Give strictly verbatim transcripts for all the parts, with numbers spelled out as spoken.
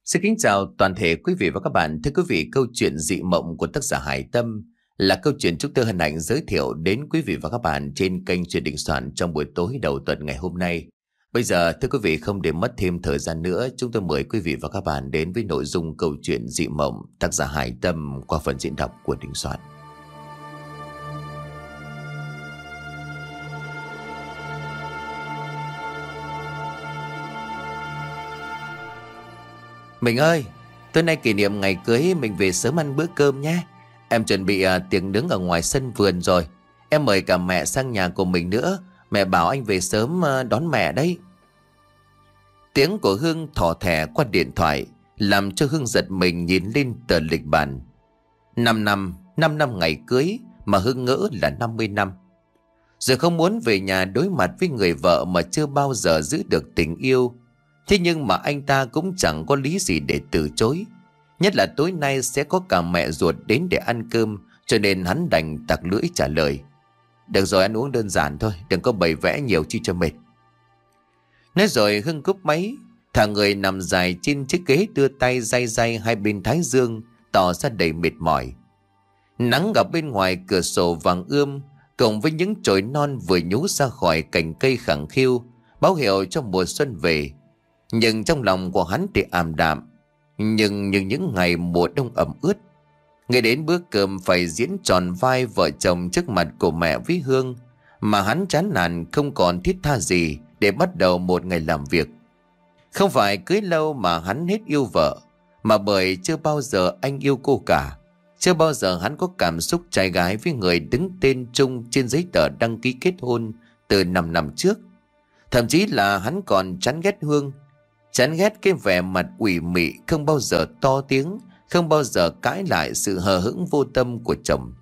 Xin kính chào toàn thể quý vị và các bạn. Thưa quý vị, câu chuyện dị mộng của tác giả Hải Tâm là câu chuyện chúng tôi hân hạnh giới thiệu đến quý vị và các bạn trên kênh Chuyện Đình Soạn trong buổi tối đầu tuần ngày hôm nay. Bây giờ, thưa quý vị, không để mất thêm thời gian nữa, chúng tôi mời quý vị và các bạn đến với nội dung câu chuyện dị mộng tác giả Hải Tâm qua phần diễn đọc của Đình Soạn. Mình ơi, tối nay kỷ niệm ngày cưới, mình về sớm ăn bữa cơm nhé. Em chuẩn bị à, tiệc nướng ở ngoài sân vườn rồi. Em mời cả mẹ sang nhà của mình nữa. Mẹ bảo anh về sớm à, đón mẹ đấy. Tiếng của Hương thỏ thẻ qua điện thoại làm cho Hương giật mình nhìn lên tờ lịch bản. Năm năm, năm năm ngày cưới mà Hương ngỡ là năm mươi năm. Rồi không muốn về nhà đối mặt với người vợ mà chưa bao giờ giữ được tình yêu. Thế nhưng mà anh ta cũng chẳng có lý gì để từ chối. Nhất là tối nay sẽ có cả mẹ ruột đến để ăn cơm, cho nên hắn đành tặc lưỡi trả lời: Được rồi, ăn uống đơn giản thôi, đừng có bày vẽ nhiều chi cho mệt. Nói rồi Hưng cúp máy, thả người nằm dài trên chiếc ghế, đưa tay day day hai bên thái dương, tỏ ra đầy mệt mỏi. Nắng ở bên ngoài cửa sổ vàng ươm cộng với những chồi non vừa nhú ra khỏi cành cây khẳng khiu, báo hiệu cho mùa xuân về. Nhưng trong lòng của hắn thì ảm đạm, nhưng như những ngày mùa đông ẩm ướt. Ngay đến bữa cơm phải diễn tròn vai vợ chồng trước mặt của mẹ với Hương, mà hắn chán nản không còn thiết tha gì để bắt đầu một ngày làm việc. Không phải cưới lâu mà hắn hết yêu vợ, mà bởi chưa bao giờ anh yêu cô cả. Chưa bao giờ hắn có cảm xúc trai gái với người đứng tên chung trên giấy tờ đăng ký kết hôn từ năm năm trước. Thậm chí là hắn còn chán ghét Hương. Chán ghét cái vẻ mặt ủy mị, không bao giờ to tiếng, không bao giờ cãi lại sự hờ hững vô tâm của chồng.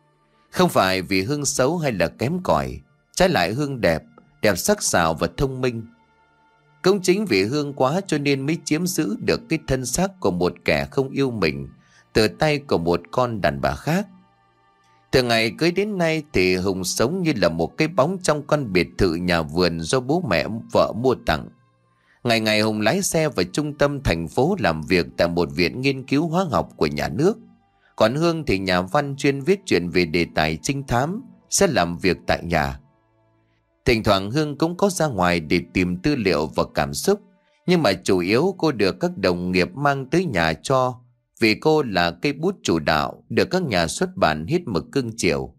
Không phải vì Hương xấu hay là kém cỏi, trái lại Hương đẹp, đẹp sắc sảo và thông minh. Cũng chính vì Hương quá cho nên mới chiếm giữ được cái thân xác của một kẻ không yêu mình từ tay của một con đàn bà khác. Từ ngày cưới đến nay thì Hùng sống như là một cái bóng trong căn biệt thự nhà vườn do bố mẹ vợ mua tặng. Ngày ngày Hùng lái xe vào trung tâm thành phố làm việc tại một viện nghiên cứu hóa học của nhà nước. Còn Hương thì nhà văn chuyên viết chuyện về đề tài trinh thám, sẽ làm việc tại nhà. Thỉnh thoảng Hương cũng có ra ngoài để tìm tư liệu và cảm xúc, nhưng mà chủ yếu cô được các đồng nghiệp mang tới nhà cho, vì cô là cây bút chủ đạo được các nhà xuất bản hết mực cưng chiều.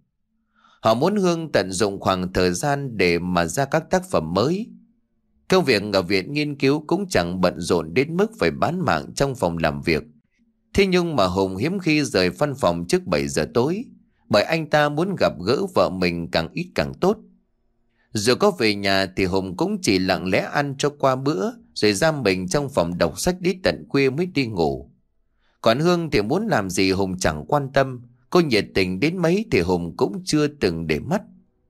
Họ muốn Hương tận dụng khoảng thời gian để mà ra các tác phẩm mới. Công việc ở viện nghiên cứu cũng chẳng bận rộn đến mức phải bán mạng trong phòng làm việc. Thế nhưng mà Hùng hiếm khi rời văn phòng trước bảy giờ tối, bởi anh ta muốn gặp gỡ vợ mình càng ít càng tốt. Dù có về nhà thì Hùng cũng chỉ lặng lẽ ăn cho qua bữa, rồi giam mình trong phòng đọc sách đến tận khuya mới đi ngủ. Còn Hương thì muốn làm gì Hùng chẳng quan tâm, cô nhiệt tình đến mấy thì Hùng cũng chưa từng để mắt.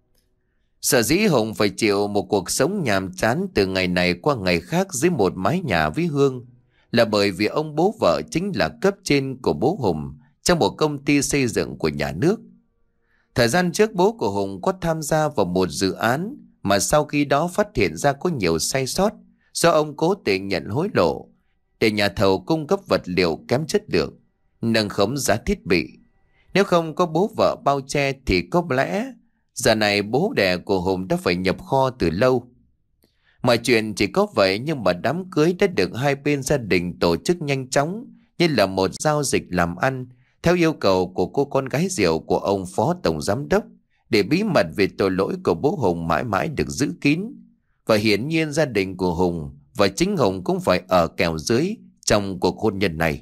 Sở dĩ Hùng phải chịu một cuộc sống nhàm chán từ ngày này qua ngày khác dưới một mái nhà với Hương là bởi vì ông bố vợ chính là cấp trên của bố Hùng trong một công ty xây dựng của nhà nước. Thời gian trước bố của Hùng có tham gia vào một dự án mà sau khi đó phát hiện ra có nhiều sai sót do ông cố tình nhận hối lộ để nhà thầu cung cấp vật liệu kém chất lượng, nâng khống giá thiết bị. Nếu không có bố vợ bao che thì có lẽ giờ này bố đẻ của Hùng đã phải nhập kho từ lâu. Mọi chuyện chỉ có vậy, nhưng mà đám cưới đã được hai bên gia đình tổ chức nhanh chóng như là một giao dịch làm ăn theo yêu cầu của cô con gái rượu của ông phó tổng giám đốc, để bí mật về tội lỗi của bố Hùng mãi mãi được giữ kín. Và hiển nhiên gia đình của Hùng và chính Hùng cũng phải ở kèo dưới trong cuộc hôn nhân này.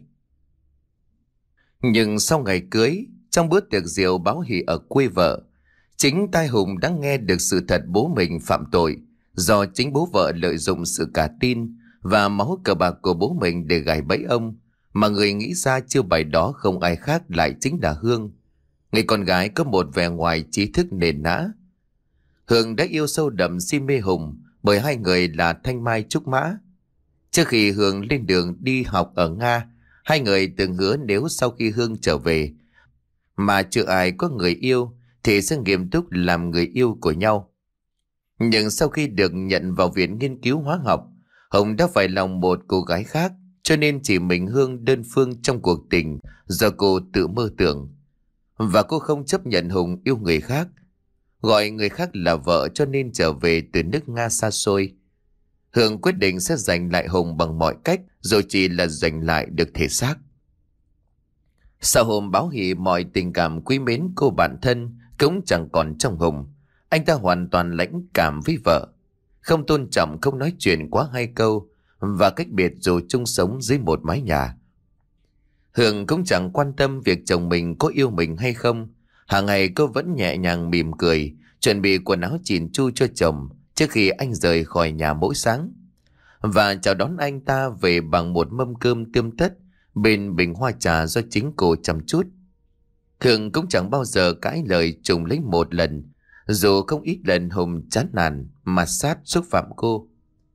Nhưng sau ngày cưới, trong bữa tiệc rượu báo hỉ ở quê vợ, chính tai Hùng đã nghe được sự thật bố mình phạm tội do chính bố vợ lợi dụng sự cả tin và máu cờ bạc của bố mình để gài bẫy ông, mà người nghĩ ra chiêu bài đó không ai khác lại chính là Hương, người con gái có một vẻ ngoài trí thức nền nã. Hương đã yêu sâu đậm si mê Hùng bởi hai người là thanh mai trúc mã. Trước khi Hương lên đường đi học ở Nga, hai người từng hứa nếu sau khi Hương trở về mà chưa ai có người yêu thì sẽ nghiêm túc làm người yêu của nhau. Nhưng sau khi được nhận vào viện nghiên cứu hóa học, Hùng đã phải lòng một cô gái khác, cho nên chỉ mình Hương đơn phương trong cuộc tình do cô tự mơ tưởng. Và cô không chấp nhận Hùng yêu người khác, gọi người khác là vợ, cho nên trở về từ nước Nga xa xôi. Hương quyết định sẽ giành lại Hùng bằng mọi cách, rồi chỉ là giành lại được thể xác. Sau hôm báo hỷ, mọi tình cảm quý mến cô bạn thân cũng chẳng còn trong Hùng. Anh ta hoàn toàn lãnh cảm với vợ, không tôn trọng, không nói chuyện quá hai câu, và cách biệt dù chung sống dưới một mái nhà. Hương cũng chẳng quan tâm việc chồng mình có yêu mình hay không. Hàng ngày cô vẫn nhẹ nhàng mỉm cười, chuẩn bị quần áo chỉn chu cho chồng trước khi anh rời khỏi nhà mỗi sáng, và chào đón anh ta về bằng một mâm cơm tươm tất bên bình hoa trà do chính cô chăm chút. Hương cũng chẳng bao giờ cãi lời Trùng lấy một lần, dù không ít lần Hùng chán nản mà sát xúc phạm cô.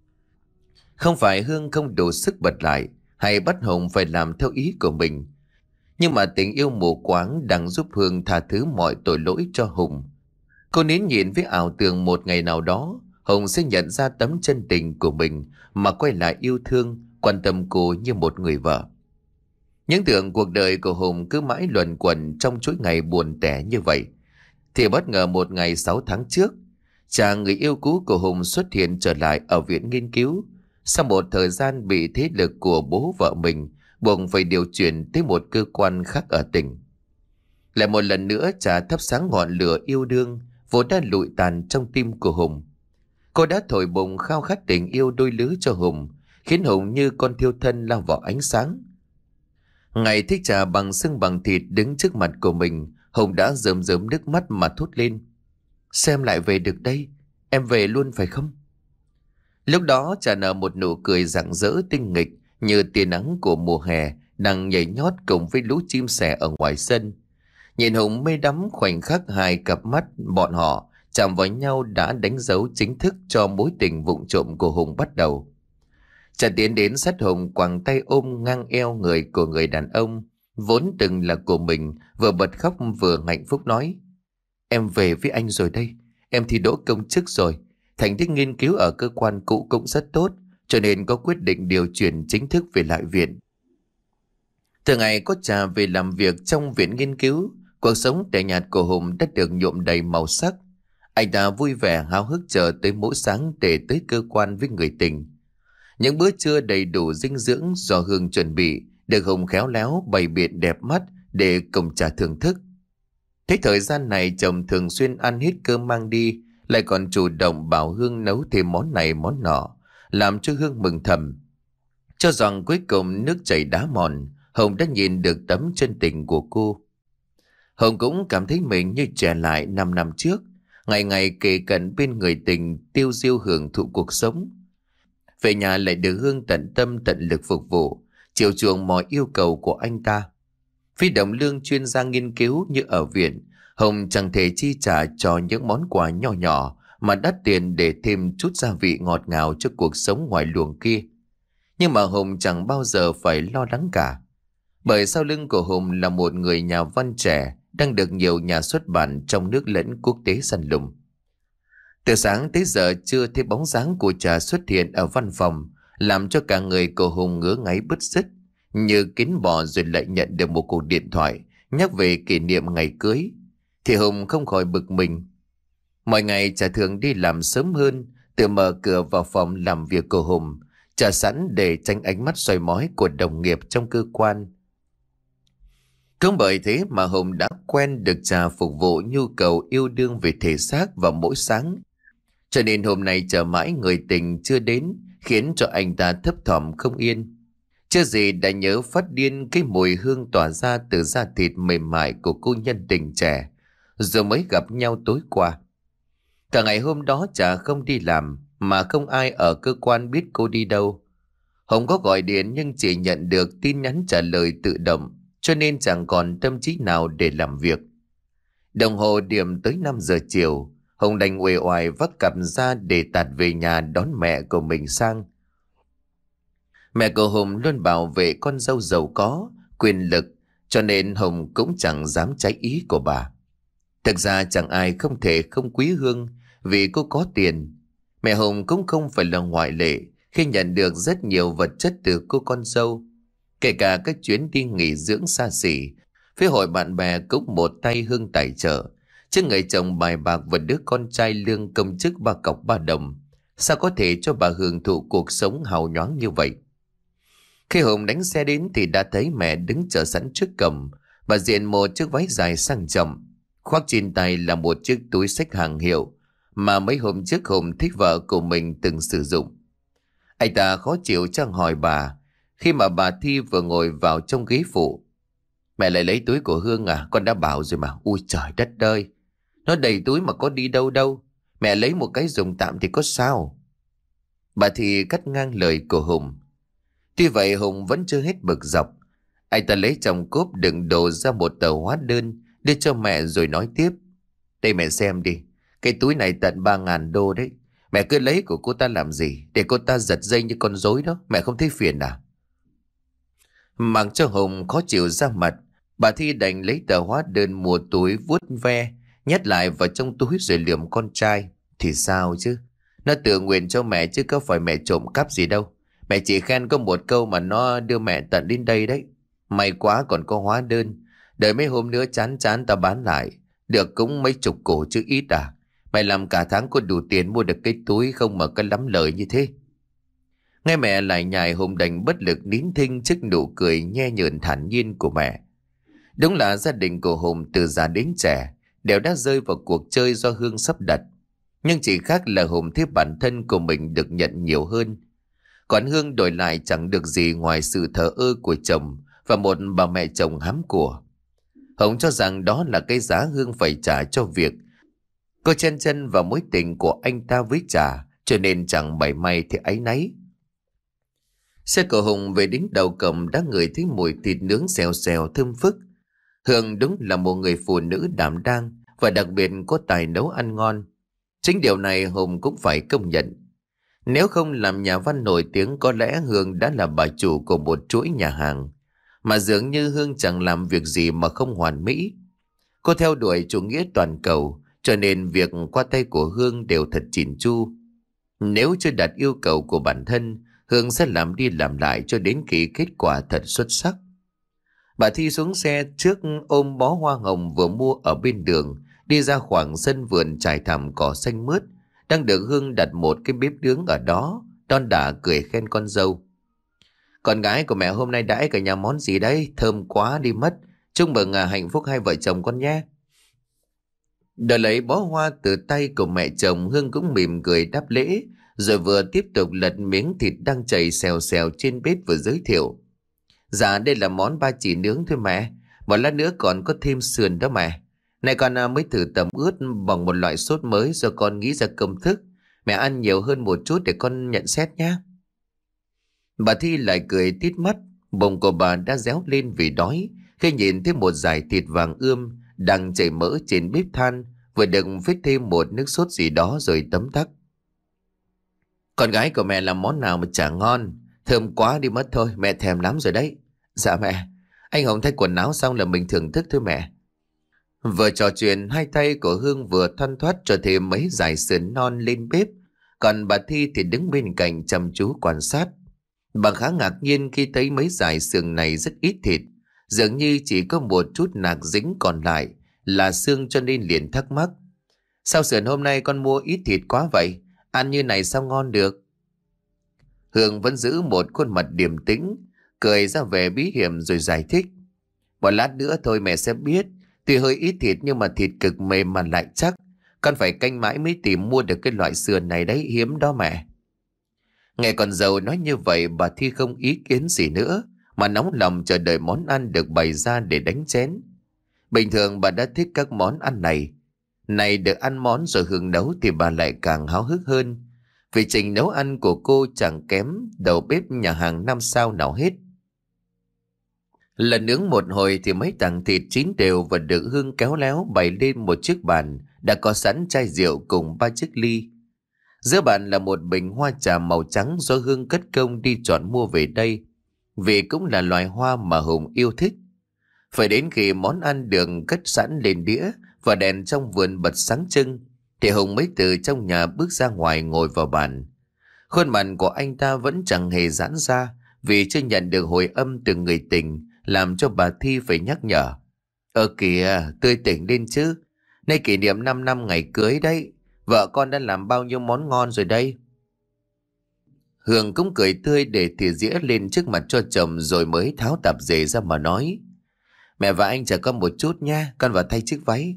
Không phải Hương không đủ sức bật lại hay bắt Hùng phải làm theo ý của mình, nhưng mà tình yêu mù quáng đang giúp Hương tha thứ mọi tội lỗi cho Hùng. Cô nín nhịn với ảo tưởng một ngày nào đó Hùng sẽ nhận ra tấm chân tình của mình mà quay lại yêu thương, quan tâm cô như một người vợ. Những tưởng cuộc đời của Hùng cứ mãi luẩn quẩn trong chuỗi ngày buồn tẻ như vậy, thì bất ngờ một ngày sáu tháng trước, chàng người yêu cũ của Hùng xuất hiện trở lại ở viện nghiên cứu. Sau một thời gian bị thế lực của bố vợ mình buộc phải điều chuyển tới một cơ quan khác ở tỉnh, lại một lần nữa Trà thắp sáng ngọn lửa yêu đương vốn đã lụi tàn trong tim của Hùng. Cô đã thổi bùng khao khát tình yêu đôi lứa cho Hùng, khiến Hùng như con thiêu thân lao vào ánh sáng. Ngày thích Trà bằng xương bằng thịt đứng trước mặt của mình, Hùng đã rơm rớm nước mắt mà thốt lên: "Xem lại về được đây, em về luôn phải không?" Lúc đó Trà nở một nụ cười rạng rỡ tinh nghịch như tia nắng của mùa hè đang nhảy nhót cùng với lũ chim sẻ ở ngoài sân. Nhìn Hùng mê đắm, khoảnh khắc hai cặp mắt bọn họ chạm vào nhau đã đánh dấu chính thức cho mối tình vụng trộm của Hùng bắt đầu. Trà tiến đến sát Hùng, quàng tay ôm ngang eo người của người đàn ông vốn từng là của mình, vừa bật khóc vừa hạnh phúc nói: "Em về với anh rồi đây, em thi đỗ công chức rồi, thành tích nghiên cứu ở cơ quan cũ cũng rất tốt, cho nên có quyết định điều chuyển chính thức về lại viện." Từ ngày có Trà về làm việc trong viện nghiên cứu, cuộc sống tẻ nhạt của Hùng đã được nhuộm đầy màu sắc. Anh ta vui vẻ háo hức chờ tới mỗi sáng để tới cơ quan với người tình. Những bữa trưa đầy đủ dinh dưỡng do Hương chuẩn bị được Hùng khéo léo bày biện đẹp mắt để cùng Trà thưởng thức. Thế thời gian này chồng thường xuyên ăn hết cơm mang đi, lại còn chủ động bảo Hương nấu thêm món này món nọ, làm cho Hương mừng thầm. Cho rằng cuối cùng nước chảy đá mòn, Hùng đã nhìn được tấm chân tình của cô. Hùng cũng cảm thấy mình như trẻ lại năm năm trước, ngày ngày kề cận bên người tình, tiêu diêu hưởng thụ cuộc sống. Về nhà lại được Hương tận tâm tận lực phục vụ, chiều chuộng mọi yêu cầu của anh ta. Phi đồng lương chuyên gia nghiên cứu như ở viện, Hùng chẳng thể chi trả cho những món quà nhỏ nhỏ mà đắt tiền để thêm chút gia vị ngọt ngào cho cuộc sống ngoài luồng kia. Nhưng mà Hùng chẳng bao giờ phải lo lắng cả, bởi sau lưng của Hùng là một người nhà văn trẻ đang được nhiều nhà xuất bản trong nước lẫn quốc tế săn lùng. Từ sáng tới giờ chưa thấy bóng dáng của Trà xuất hiện ở văn phòng, làm cho cả người của Hùng ngứa ngáy bứt rứt như kiến bò, rồi lại nhận được một cuộc điện thoại nhắc về kỷ niệm ngày cưới, thì Hùng không khỏi bực mình. Mọi ngày Trà thường đi làm sớm hơn, tự mở cửa vào phòng làm việc của Hùng, Trà sẵn để tránh ánh mắt soi mói của đồng nghiệp trong cơ quan. Cũng bởi thế mà Hùng đã quen được Trà phục vụ nhu cầu yêu đương về thể xác vào mỗi sáng. Cho nên hôm nay chờ mãi người tình chưa đến khiến cho anh ta thấp thỏm không yên. Chưa gì đã nhớ phát điên cái mùi hương tỏa ra từ da thịt mềm mại của cô nhân tình trẻ rồi mới gặp nhau tối qua. Cả ngày hôm đó Trà không đi làm, mà không ai ở cơ quan biết cô đi đâu. Hùng có gọi điện nhưng chỉ nhận được tin nhắn trả lời tự động, cho nên chẳng còn tâm trí nào để làm việc. Đồng hồ điểm tới năm giờ chiều, Hùng đành uể oải vác cặp ra để tạt về nhà đón mẹ của mình sang. Mẹ của Hùng luôn bảo vệ con dâu giàu có, quyền lực, cho nên Hùng cũng chẳng dám trái ý của bà. Thực ra chẳng ai không thể không quý Hương vì cô có tiền. Mẹ Hùng cũng không phải là ngoại lệ khi nhận được rất nhiều vật chất từ cô con dâu. Kể cả các chuyến đi nghỉ dưỡng xa xỉ, phía hội bạn bè cũng một tay Hương tài trợ. Chứ người chồng bài bạc và đứa con trai lương công chức ba cọc ba đồng, sao có thể cho bà hưởng thụ cuộc sống hào nhoáng như vậy? Khi Hùng đánh xe đến thì đã thấy mẹ đứng chờ sẵn trước cổng. Bà diện một chiếc váy dài sang trọng, khoác trên tay là một chiếc túi xách hàng hiệu mà mấy hôm trước Hùng thích vợ của mình từng sử dụng. Anh ta khó chịu chẳng hỏi bà, khi mà bà Thi vừa ngồi vào trong ghế phụ. Mẹ lại lấy túi của Hương à? Con đã bảo rồi mà. Ui trời đất ơi, nó đầy túi mà có đi đâu đâu. Mẹ lấy một cái dùng tạm thì có sao? Bà Thi cắt ngang lời của Hùng. Tuy vậy Hùng vẫn chưa hết bực dọc. Anh ta lấy trong cốp đựng đồ ra một tờ hóa đơn, đưa cho mẹ rồi nói tiếp. Đây mẹ xem đi, cái túi này tận ba ngàn đô đấy. Mẹ cứ lấy của cô ta làm gì? Để cô ta giật dây như con rối đó. Mẹ không thấy phiền à? Mặc cho Hùng khó chịu ra mặt, bà Thi đành lấy tờ hóa đơn mua túi vuốt ve, nhét lại vào trong túi rồi lườm con trai. Thì sao chứ? Nó tự nguyện cho mẹ chứ có phải mẹ trộm cắp gì đâu. Mẹ chỉ khen có một câu mà nó đưa mẹ tận đến đây đấy. May quá còn có hóa đơn. Đợi mấy hôm nữa chán chán ta bán lại. Được cũng mấy chục cổ chứ ít à. Mày làm cả tháng có đủ tiền mua được cái túi không mà có lắm lời như thế? Nghe mẹ lại nhài, Hùng đành bất lực nín thinh trước nụ cười nhe nhợn thản nhiên của mẹ. Đúng là gia đình của Hùng từ già đến trẻ đều đã rơi vào cuộc chơi do Hương sắp đặt. Nhưng chỉ khác là Hùng thấy bản thân của mình được nhận nhiều hơn. Còn Hương đổi lại chẳng được gì ngoài sự thờ ơ của chồng và một bà mẹ chồng hám của. Hùng cho rằng đó là cái giá Hương phải trả cho việc cô chen chân vào mối tình của anh ta với Trà, cho nên chẳng mảy may thì áy náy. Xe của Hùng về đến đầu cổng đã ngửi thấy mùi thịt nướng xèo xèo thơm phức. Hương đúng là một người phụ nữ đảm đang và đặc biệt có tài nấu ăn ngon. Chính điều này Hùng cũng phải công nhận. Nếu không làm nhà văn nổi tiếng, có lẽ Hương đã là bà chủ của một chuỗi nhà hàng. Mà dường như Hương chẳng làm việc gì mà không hoàn mỹ. Cô theo đuổi chủ nghĩa toàn cầu, cho nên việc qua tay của Hương đều thật chỉn chu. Nếu chưa đạt yêu cầu của bản thân, Hương sẽ làm đi làm lại cho đến khi kết quả thật xuất sắc. Bà Thi xuống xe trước, ôm bó hoa hồng vừa mua ở bên đường, đi ra khoảng sân vườn trải thảm cỏ xanh mướt, đang được Hương đặt một cái bếp nướng ở đó, đon đả cười khen con dâu. Con gái của mẹ hôm nay đãi cả nhà món gì đấy, thơm quá đi mất. Chúc mừng à, hạnh phúc hai vợ chồng con nhé. Đợi lấy bó hoa từ tay của mẹ chồng, Hương cũng mỉm cười đáp lễ, rồi vừa tiếp tục lật miếng thịt đang chảy xèo xèo trên bếp vừa giới thiệu. Dạ đây là món ba chỉ nướng thôi mẹ, một lát nữa còn có thêm sườn đó mẹ. Này con à, mới thử tẩm ướt bằng một loại sốt mới rồi con nghĩ ra công thức. Mẹ ăn nhiều hơn một chút để con nhận xét nhé. Bà Thi lại cười tít mắt, bụng của bà đã réo lên vì đói khi nhìn thấy một dải thịt vàng ươm đang chảy mỡ trên bếp than, vừa được phết thêm một nước sốt gì đó rồi tấm tắc. Con gái của mẹ làm món nào mà chả ngon, thơm quá đi mất thôi, mẹ thèm lắm rồi đấy. Dạ mẹ, anh Hồng thay quần áo xong là mình thưởng thức thôi mẹ. Vừa trò chuyện, hai tay của Hương vừa thoăn thoắt cho thêm mấy dải sườn non lên bếp, còn bà Thi thì đứng bên cạnh chăm chú quan sát. Bà khá ngạc nhiên khi thấy mấy dải sườn này rất ít thịt, dường như chỉ có một chút nạc dính, còn lại là xương, cho nên liền thắc mắc. Sao sườn hôm nay con mua ít thịt quá vậy? Ăn như này sao ngon được? Hương vẫn giữ một khuôn mặt điềm tĩnh, cười ra vẻ bí hiểm rồi giải thích. Một lát nữa thôi mẹ sẽ biết. Tuy hơi ít thịt nhưng mà thịt cực mềm mà lại chắc. Con phải canh mãi mới tìm mua được cái loại sườn này đấy, hiếm đó mẹ. Nghe con dâu nói như vậy, bà Thi không ý kiến gì nữa, mà nóng lòng chờ đợi món ăn được bày ra để đánh chén. Bình thường bà đã thích các món ăn này. Này được ăn món rồi Hương nấu thì bà lại càng háo hức hơn. Vì trình nấu ăn của cô chẳng kém đầu bếp nhà hàng năm sao nào hết. Lần nướng một hồi thì mấy tảng thịt chín đều và được Hương kéo léo bày lên một chiếc bàn đã có sẵn chai rượu cùng ba chiếc ly. Giữa bàn là một bình hoa trà màu trắng do Hương cất công đi chọn mua về đây, vì cũng là loài hoa mà Hùng yêu thích. Phải đến khi món ăn được cất sẵn lên đĩa và đèn trong vườn bật sáng trưng thì Hùng mới từ trong nhà bước ra ngoài ngồi vào bàn. Khuôn mặt của anh ta vẫn chẳng hề giãn ra, vì chưa nhận được hồi âm từ người tình, làm cho bà Thi phải nhắc nhở. Ờ kìa, tươi tỉnh lên chứ. Nay kỷ niệm 5 năm ngày cưới đấy. Vợ con đã làm bao nhiêu món ngon rồi đây. Hương cũng cười tươi để thìa dĩa lên trước mặt cho chồng rồi mới tháo tạp dề ra mà nói. Mẹ và anh chờ con một chút nha, con vào thay chiếc váy.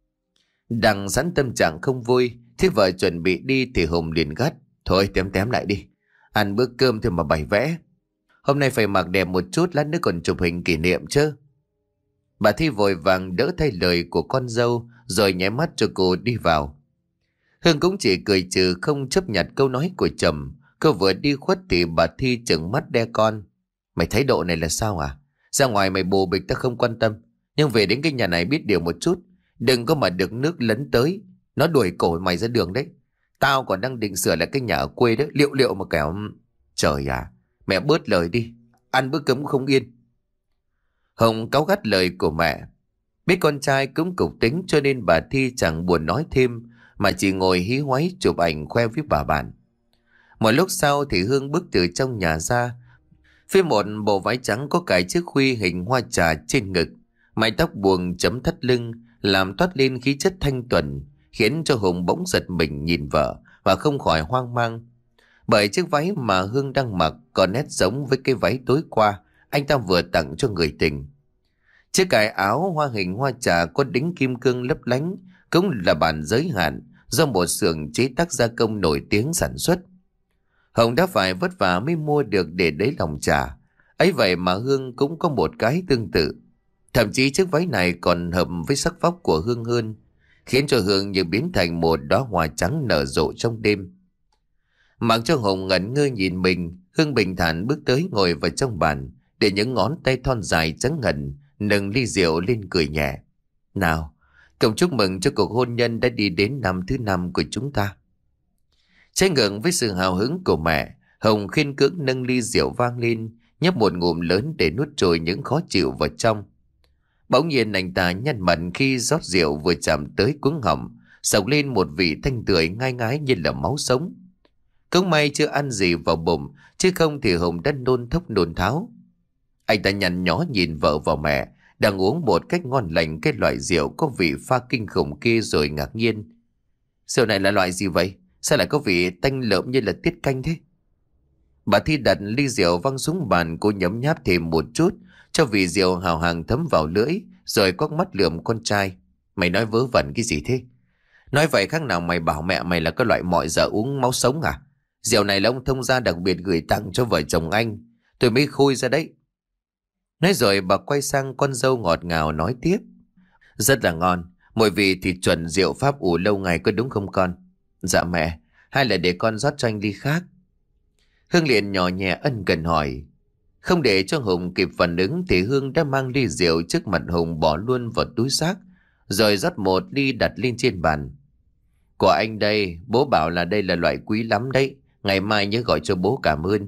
Đằng sẵn tâm trạng không vui, thế vợ chuẩn bị đi thì Hùng liền gắt. Thôi tém tém lại đi, ăn bữa cơm thêm mà bày vẽ. Hôm nay phải mặc đẹp một chút, lát nữa còn chụp hình kỷ niệm chứ. Bà Thi vội vàng đỡ thay lời của con dâu rồi nháy mắt cho cô đi vào. Hương cũng chỉ cười trừ không chấp nhận câu nói của chồng. Cô vừa đi khuất thì bà Thi trừng mắt đe con. Mày thấy độ này là sao à? Ra ngoài mày bồ bịch ta không quan tâm, nhưng về đến cái nhà này biết điều một chút. Đừng có mà được nước lấn tới, nó đuổi cổ mày ra đường đấy. Tao còn đang định sửa lại cái nhà ở quê đấy, liệu liệu mà kẻo... Trời à, mẹ bớt lời đi, ăn bữa cơm không yên. Hồng cáu gắt lời của mẹ. Biết con trai cũng cục tính cho nên bà Thi chẳng buồn nói thêm, mà chỉ ngồi hí hoáy chụp ảnh khoe với bà bạn. Một lúc sau thì Hương bước từ trong nhà ra, phía một bộ váy trắng có cài chiếc khuy hình hoa trà trên ngực, mái tóc buông chấm thắt lưng làm toát lên khí chất thanh tuần, khiến cho Hùng bỗng giật mình nhìn vợ và không khỏi hoang mang. Bởi chiếc váy mà Hương đang mặc có nét giống với cái váy tối qua anh ta vừa tặng cho người tình. Chiếc cài áo hoa hình hoa trà có đính kim cương lấp lánh cũng là bản giới hạn do một xưởng chế tác gia công nổi tiếng sản xuất. Hồng đã phải vất vả mới mua được để lấy lòng trà. Ấy vậy mà Hương cũng có một cái tương tự. Thậm chí chiếc váy này còn hợp với sắc vóc của Hương hơn, khiến cho Hương như biến thành một đóa hoa trắng nở rộ trong đêm. Mặc cho Hồng ngẩn ngơ nhìn mình, Hương bình thản bước tới ngồi vào trong bàn, để những ngón tay thon dài trắng ngần nâng ly rượu lên cười nhẹ. Nào, cùng chúc mừng cho cuộc hôn nhân đã đi đến năm thứ năm của chúng ta. Trái ngược với sự hào hứng của mẹ, Hồng khiên cưỡng nâng ly rượu vang lên, nhấp một ngụm lớn để nuốt trôi những khó chịu vào trong. Bỗng nhiên anh ta nhăn mặt khi rót rượu vừa chạm tới cuống họng, sộc lên một vị thanh tưởi ngai ngái như là máu sống. Cũng may chưa ăn gì vào bụng, chứ không thì Hồng đã nôn thốc nôn tháo. Anh ta nhăn nhó nhìn vợ và mẹ đang uống một cách ngon lành cái loại rượu có vị pha kinh khủng kia rồi ngạc nhiên. Rượu này là loại gì vậy? Sao lại có vị tanh lợm như là tiết canh thế? Bà Thi đặt ly rượu văng xuống bàn, cô nhấm nháp thêm một chút cho vị rượu hào hàng thấm vào lưỡi, rồi quắc mắt lườm con trai. Mày nói vớ vẩn cái gì thế? Nói vậy khác nào mày bảo mẹ mày là cái loại mọi giờ uống máu sống à? Rượu này là ông thông gia đặc biệt gửi tặng cho vợ chồng anh, tôi mới khui ra đấy. Nói rồi bà quay sang con dâu ngọt ngào nói tiếp. Rất là ngon, mùi vị thì chuẩn rượu Pháp ủ lâu ngày có đúng không con? Dạ mẹ, hay là để con rót cho anh ly khác? Hương liền nhỏ nhẹ ân cần hỏi. Không để cho Hùng kịp phản ứng thì Hương đã mang ly rượu trước mặt Hùng bỏ luôn vào túi xách, rồi rót một ly đặt lên trên bàn. Của anh đây, bố bảo là đây là loại quý lắm đấy, ngày mai nhớ gọi cho bố cảm ơn.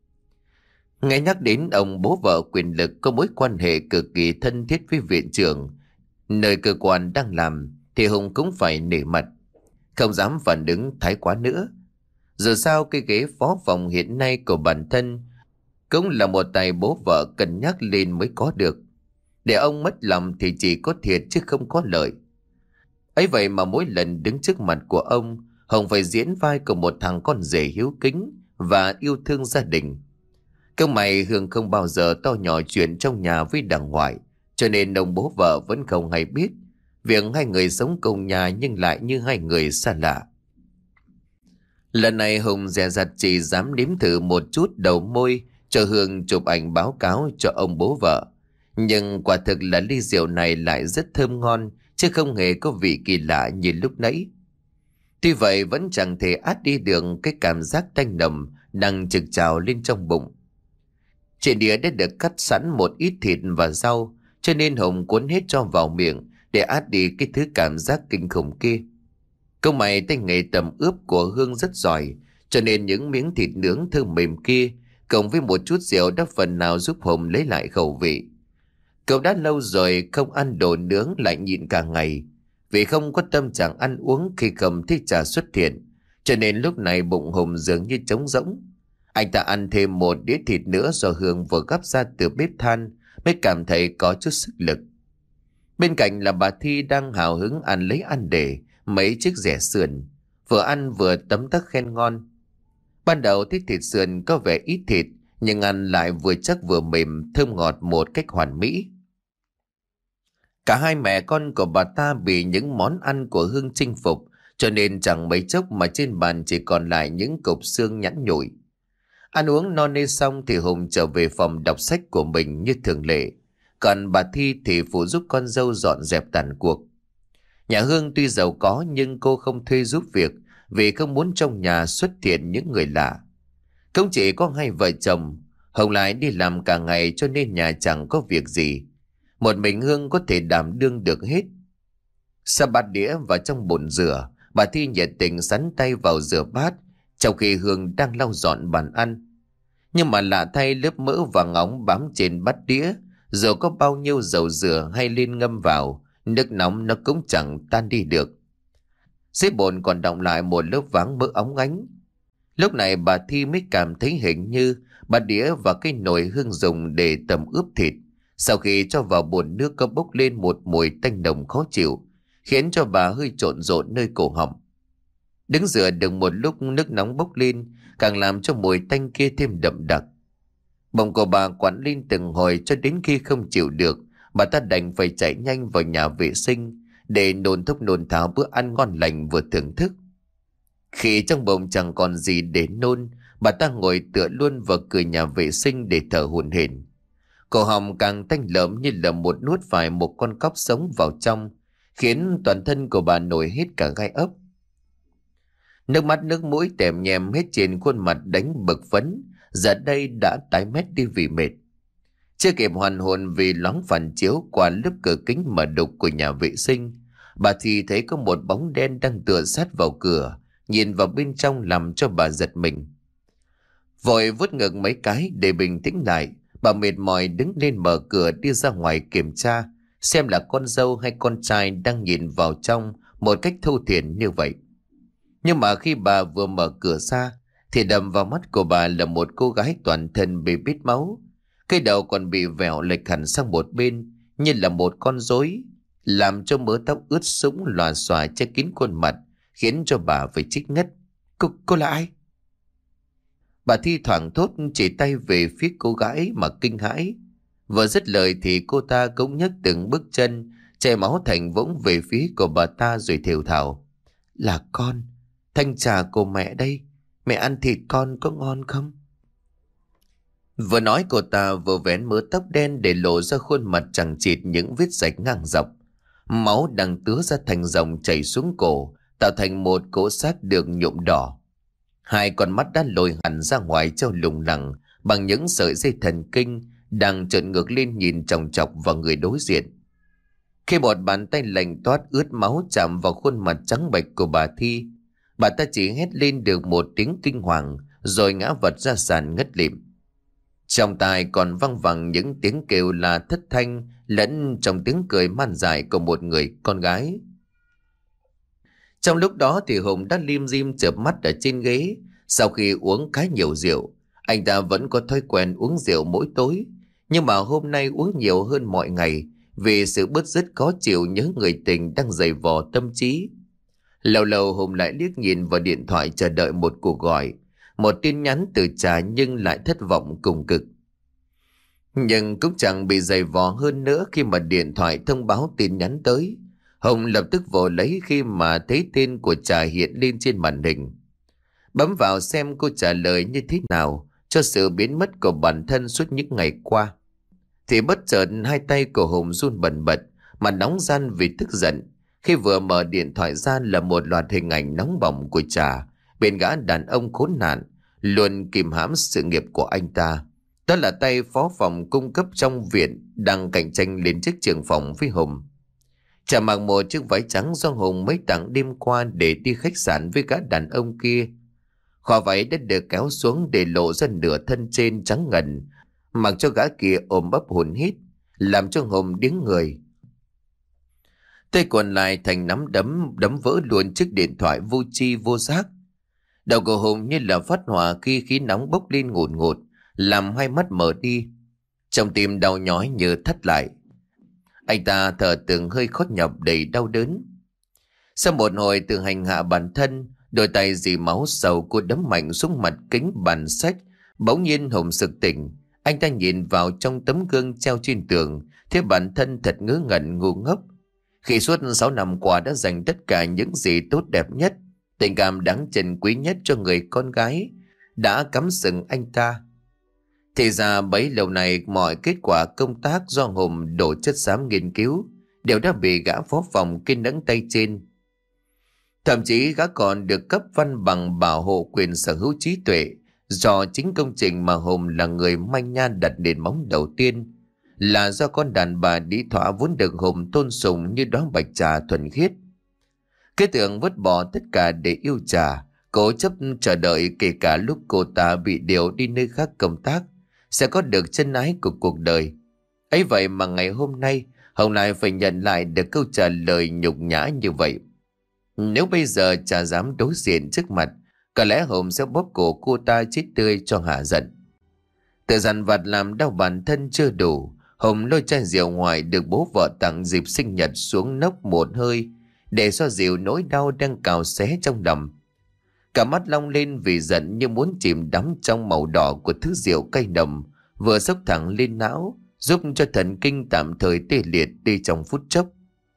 Nghe nhắc đến ông bố vợ quyền lực có mối quan hệ cực kỳ thân thiết với viện trưởng, nơi cơ quan đang làm, thì Hùng cũng phải nể mặt, không dám phản ứng thái quá nữa. Dù sao cái ghế phó phòng hiện nay của bản thân cũng là một tay bố vợ cân nhắc lên mới có được. Để ông mất lòng thì chỉ có thiệt chứ không có lợi. Ấy vậy mà mỗi lần đứng trước mặt của ông, Hồng phải diễn vai của một thằng con rể hiếu kính và yêu thương gia đình. Cơ mày Hương không bao giờ to nhỏ chuyện trong nhà với đằng ngoại, cho nên ông bố vợ vẫn không hay biết việc hai người sống cùng nhà nhưng lại như hai người xa lạ. Lần này Hùng dè dặt chỉ dám nếm thử một chút đầu môi cho Hương chụp ảnh báo cáo cho ông bố vợ. Nhưng quả thực là ly rượu này lại rất thơm ngon, chứ không hề có vị kỳ lạ như lúc nãy. Tuy vậy vẫn chẳng thể át đi được cái cảm giác tanh nồng đang trực trào lên trong bụng. Trên đĩa đã được cắt sẵn một ít thịt và rau, cho nên Hùng cuốn hết cho vào miệng để át đi cái thứ cảm giác kinh khủng kia. Câu mày tay nghề tầm ướp của Hương rất giỏi, cho nên những miếng thịt nướng thơm mềm kia cộng với một chút rượu đã phần nào giúp Hùng lấy lại khẩu vị. Cậu đã lâu rồi không ăn đồ nướng lại nhịn cả ngày, vì không có tâm trạng ăn uống khi không thấy trà xuất hiện, cho nên lúc này bụng Hùng dường như trống rỗng. Anh ta ăn thêm một đĩa thịt nữa do Hương vừa gắp ra từ bếp than, mới cảm thấy có chút sức lực. Bên cạnh là bà Thi đang hào hứng ăn lấy ăn để mấy chiếc rẻ sườn, vừa ăn vừa tấm tắc khen ngon. Ban đầu thấy thịt sườn có vẻ ít thịt, nhưng ăn lại vừa chắc vừa mềm, thơm ngọt một cách hoàn mỹ. Cả hai mẹ con của bà ta bị những món ăn của Hương chinh phục, cho nên chẳng mấy chốc mà trên bàn chỉ còn lại những cục xương nhẵn nhụi. Ăn uống no nê xong thì Hùng trở về phòng đọc sách của mình như thường lệ. Còn bà Thi thì phụ giúp con dâu dọn dẹp tàn cuộc. Nhà Hương tuy giàu có nhưng cô không thuê giúp việc vì không muốn trong nhà xuất hiện những người lạ. Không chỉ có hai vợ chồng, Hồng lại đi làm cả ngày cho nên nhà chẳng có việc gì. Một mình Hương có thể đảm đương được hết. Sa bát đĩa vào trong bồn rửa, bà Thi nhiệt tình sắn tay vào rửa bát, trong khi Hương đang lau dọn bàn ăn. Nhưng mà lạ thay, lớp mỡ vàng óng bám trên bát đĩa, dù có bao nhiêu dầu rửa hay lên ngâm vào, nước nóng nó cũng chẳng tan đi được. Dưới bồn còn đọng lại một lớp váng mỡ óng ánh. Lúc này bà Thi mới cảm thấy hình như bát đĩa và cái nồi Hương dùng để tẩm ướp thịt, sau khi cho vào bồn nước có bốc lên một mùi tanh nồng khó chịu, khiến cho bà hơi trộn rộn nơi cổ họng. Đứng rửa được một lúc, nước nóng bốc lên càng làm cho mùi tanh kia thêm đậm đặc. Bụng của bà quặn lên từng hồi cho đến khi không chịu được, bà ta đành phải chạy nhanh vào nhà vệ sinh để nôn thốc nôn tháo bữa ăn ngon lành vừa thưởng thức. Khi trong bụng chẳng còn gì để nôn, bà ta ngồi tựa luôn vào cửa nhà vệ sinh để thở hổn hển. Cổ họng càng tanh lợm như là một nuốt phải một con cóc sống vào trong, khiến toàn thân của bà nổi hết cả gai ốc. Nước mắt nước mũi tèm nhèm hết trên khuôn mặt đánh bực phấn, giờ đây đã tái mét đi vì mệt. Chưa kịp hoàn hồn vì loáng phản chiếu qua lớp cửa kính mở đục của nhà vệ sinh, bà thì thấy có một bóng đen đang tựa sát vào cửa, nhìn vào bên trong làm cho bà giật mình. Vội vuốt ngực mấy cái để bình tĩnh lại, bà mệt mỏi đứng lên mở cửa đi ra ngoài kiểm tra xem là con dâu hay con trai đang nhìn vào trong một cách thô thiển như vậy. Nhưng mà khi bà vừa mở cửa ra thì đầm vào mắt của bà là một cô gái toàn thân bị bít máu. Cái đầu còn bị vẹo lệch hẳn sang một bên như là một con rối, làm cho mớ tóc ướt sũng lòa xòa che kín khuôn mặt, khiến cho bà phải chích ngất. Cô, cô là ai? Bà thi thoảng thốt chỉ tay về phía cô gái mà kinh hãi. Vừa dứt lời thì cô ta cũng nhấc từng bước chân chảy máu thành vũng về phía của bà ta rồi thều thào: Là con, thanh trà của mẹ đây. Mẹ ăn thịt con có ngon không? Vừa nói cô ta vừa vén mớ tóc đen để lộ ra khuôn mặt chẳng chịt những vết rạch ngang dọc. Máu đang tứa ra thành dòng chảy xuống cổ, tạo thành một cỗ xác được nhuộm đỏ. Hai con mắt đã lồi hẳn ra ngoài treo lủng lẳng bằng những sợi dây thần kinh đang trợn ngược lên nhìn chòng chọc vào người đối diện. Khi một bàn tay lạnh toát ướt máu chạm vào khuôn mặt trắng bệch của bà Thi, bà ta chỉ hét lên được một tiếng kinh hoàng rồi ngã vật ra sàn ngất lịm. Trong tai còn văng vẳng những tiếng kêu là thất thanh lẫn trong tiếng cười man dại của một người con gái. Trong lúc đó thì Hùng đã lim dim chợp mắt ở trên ghế. Sau khi uống khá nhiều rượu, anh ta vẫn có thói quen uống rượu mỗi tối, nhưng mà hôm nay uống nhiều hơn mọi ngày vì sự bứt rứt khó chịu nhớ người tình đang giày vò tâm trí. Lâu lâu Hùng lại liếc nhìn vào điện thoại chờ đợi một cuộc gọi, một tin nhắn từ Trà, nhưng lại thất vọng cùng cực. Nhưng cũng chẳng bị giày vò hơn nữa khi mà điện thoại thông báo tin nhắn tới. Hùng lập tức vồ lấy khi mà thấy tên của Trà hiện lên trên màn hình. Bấm vào xem cô trả lời như thế nào cho sự biến mất của bản thân suốt những ngày qua. Thì bất chợt hai tay của Hùng run bần bật mà nóng ran vì tức giận, khi vừa mở điện thoại ra là một loạt hình ảnh nóng bỏng của Trà bên gã đàn ông khốn nạn luôn kìm hãm sự nghiệp của anh ta. Đó là tay phó phòng cung cấp trong viện đang cạnh tranh lên chức trưởng phòng với Hùng. Trà mặc một chiếc váy trắng do Hùng mới tặng đêm qua để đi khách sạn với gã đàn ông kia. Khóa váy đã được kéo xuống để lộ ra nửa thân trên trắng ngần, mặc cho gã kia ôm ấp hồn hít, làm cho Hùng điếng người. Tay còn lại thành nắm đấm đấm vỡ luôn chiếc điện thoại vô tri vô giác. Đầu của Hùng như là phát hỏa khi khí nóng bốc lên ngùn ngụt, làm hai mắt mở đi. Trong tim đau nhói như thắt lại. Anh ta thở từng hơi khó nhọc đầy đau đớn. Sau một hồi tự hành hạ bản thân, đôi tay dì máu sầu cô đấm mạnh xuống mặt kính bàn sách. Bỗng nhiên Hùng sực tỉnh. Anh ta nhìn vào trong tấm gương treo trên tường, thấy bản thân thật ngớ ngẩn ngu ngốc. Khi suốt sáu năm qua đã dành tất cả những gì tốt đẹp nhất, tình cảm đáng trân quý nhất cho người con gái, đã cắm sừng anh ta. Thì ra bấy lâu nay mọi kết quả công tác do Hùng đổ chất xám nghiên cứu đều đã bị gã phó phòng kiên nẫng tay trên. Thậm chí gã còn được cấp văn bằng bảo hộ quyền sở hữu trí tuệ do chính công trình mà Hùng là người manh nha đặt nền móng đầu tiên, là do con đàn bà đĩ thỏa vốn được Hùng tôn sùng như đóa bạch trà thuần khiết. Kế tưởng vứt bỏ tất cả để yêu trà, cố chấp chờ đợi kể cả lúc cô ta bị điều đi nơi khác công tác sẽ có được chân ái của cuộc đời. Ấy vậy mà ngày hôm nay Hồng lại phải nhận lại được câu trả lời nhục nhã như vậy. Nếu bây giờ chả dám đối diện trước mặt, có lẽ Hồng sẽ bóp cổ cô ta chết tươi cho hả giận. Tự dằn vặt làm đau bản thân chưa đủ, Hồng lôi chai rượu ngoài được bố vợ tặng dịp sinh nhật xuống nốc một hơi để xoa dịu nỗi đau đang cào xé trong lòng. Cả mắt long lên vì giận như muốn chìm đắm trong màu đỏ của thứ rượu cay nồng vừa xốc thẳng lên não, giúp cho thần kinh tạm thời tê liệt đi trong phút chốc.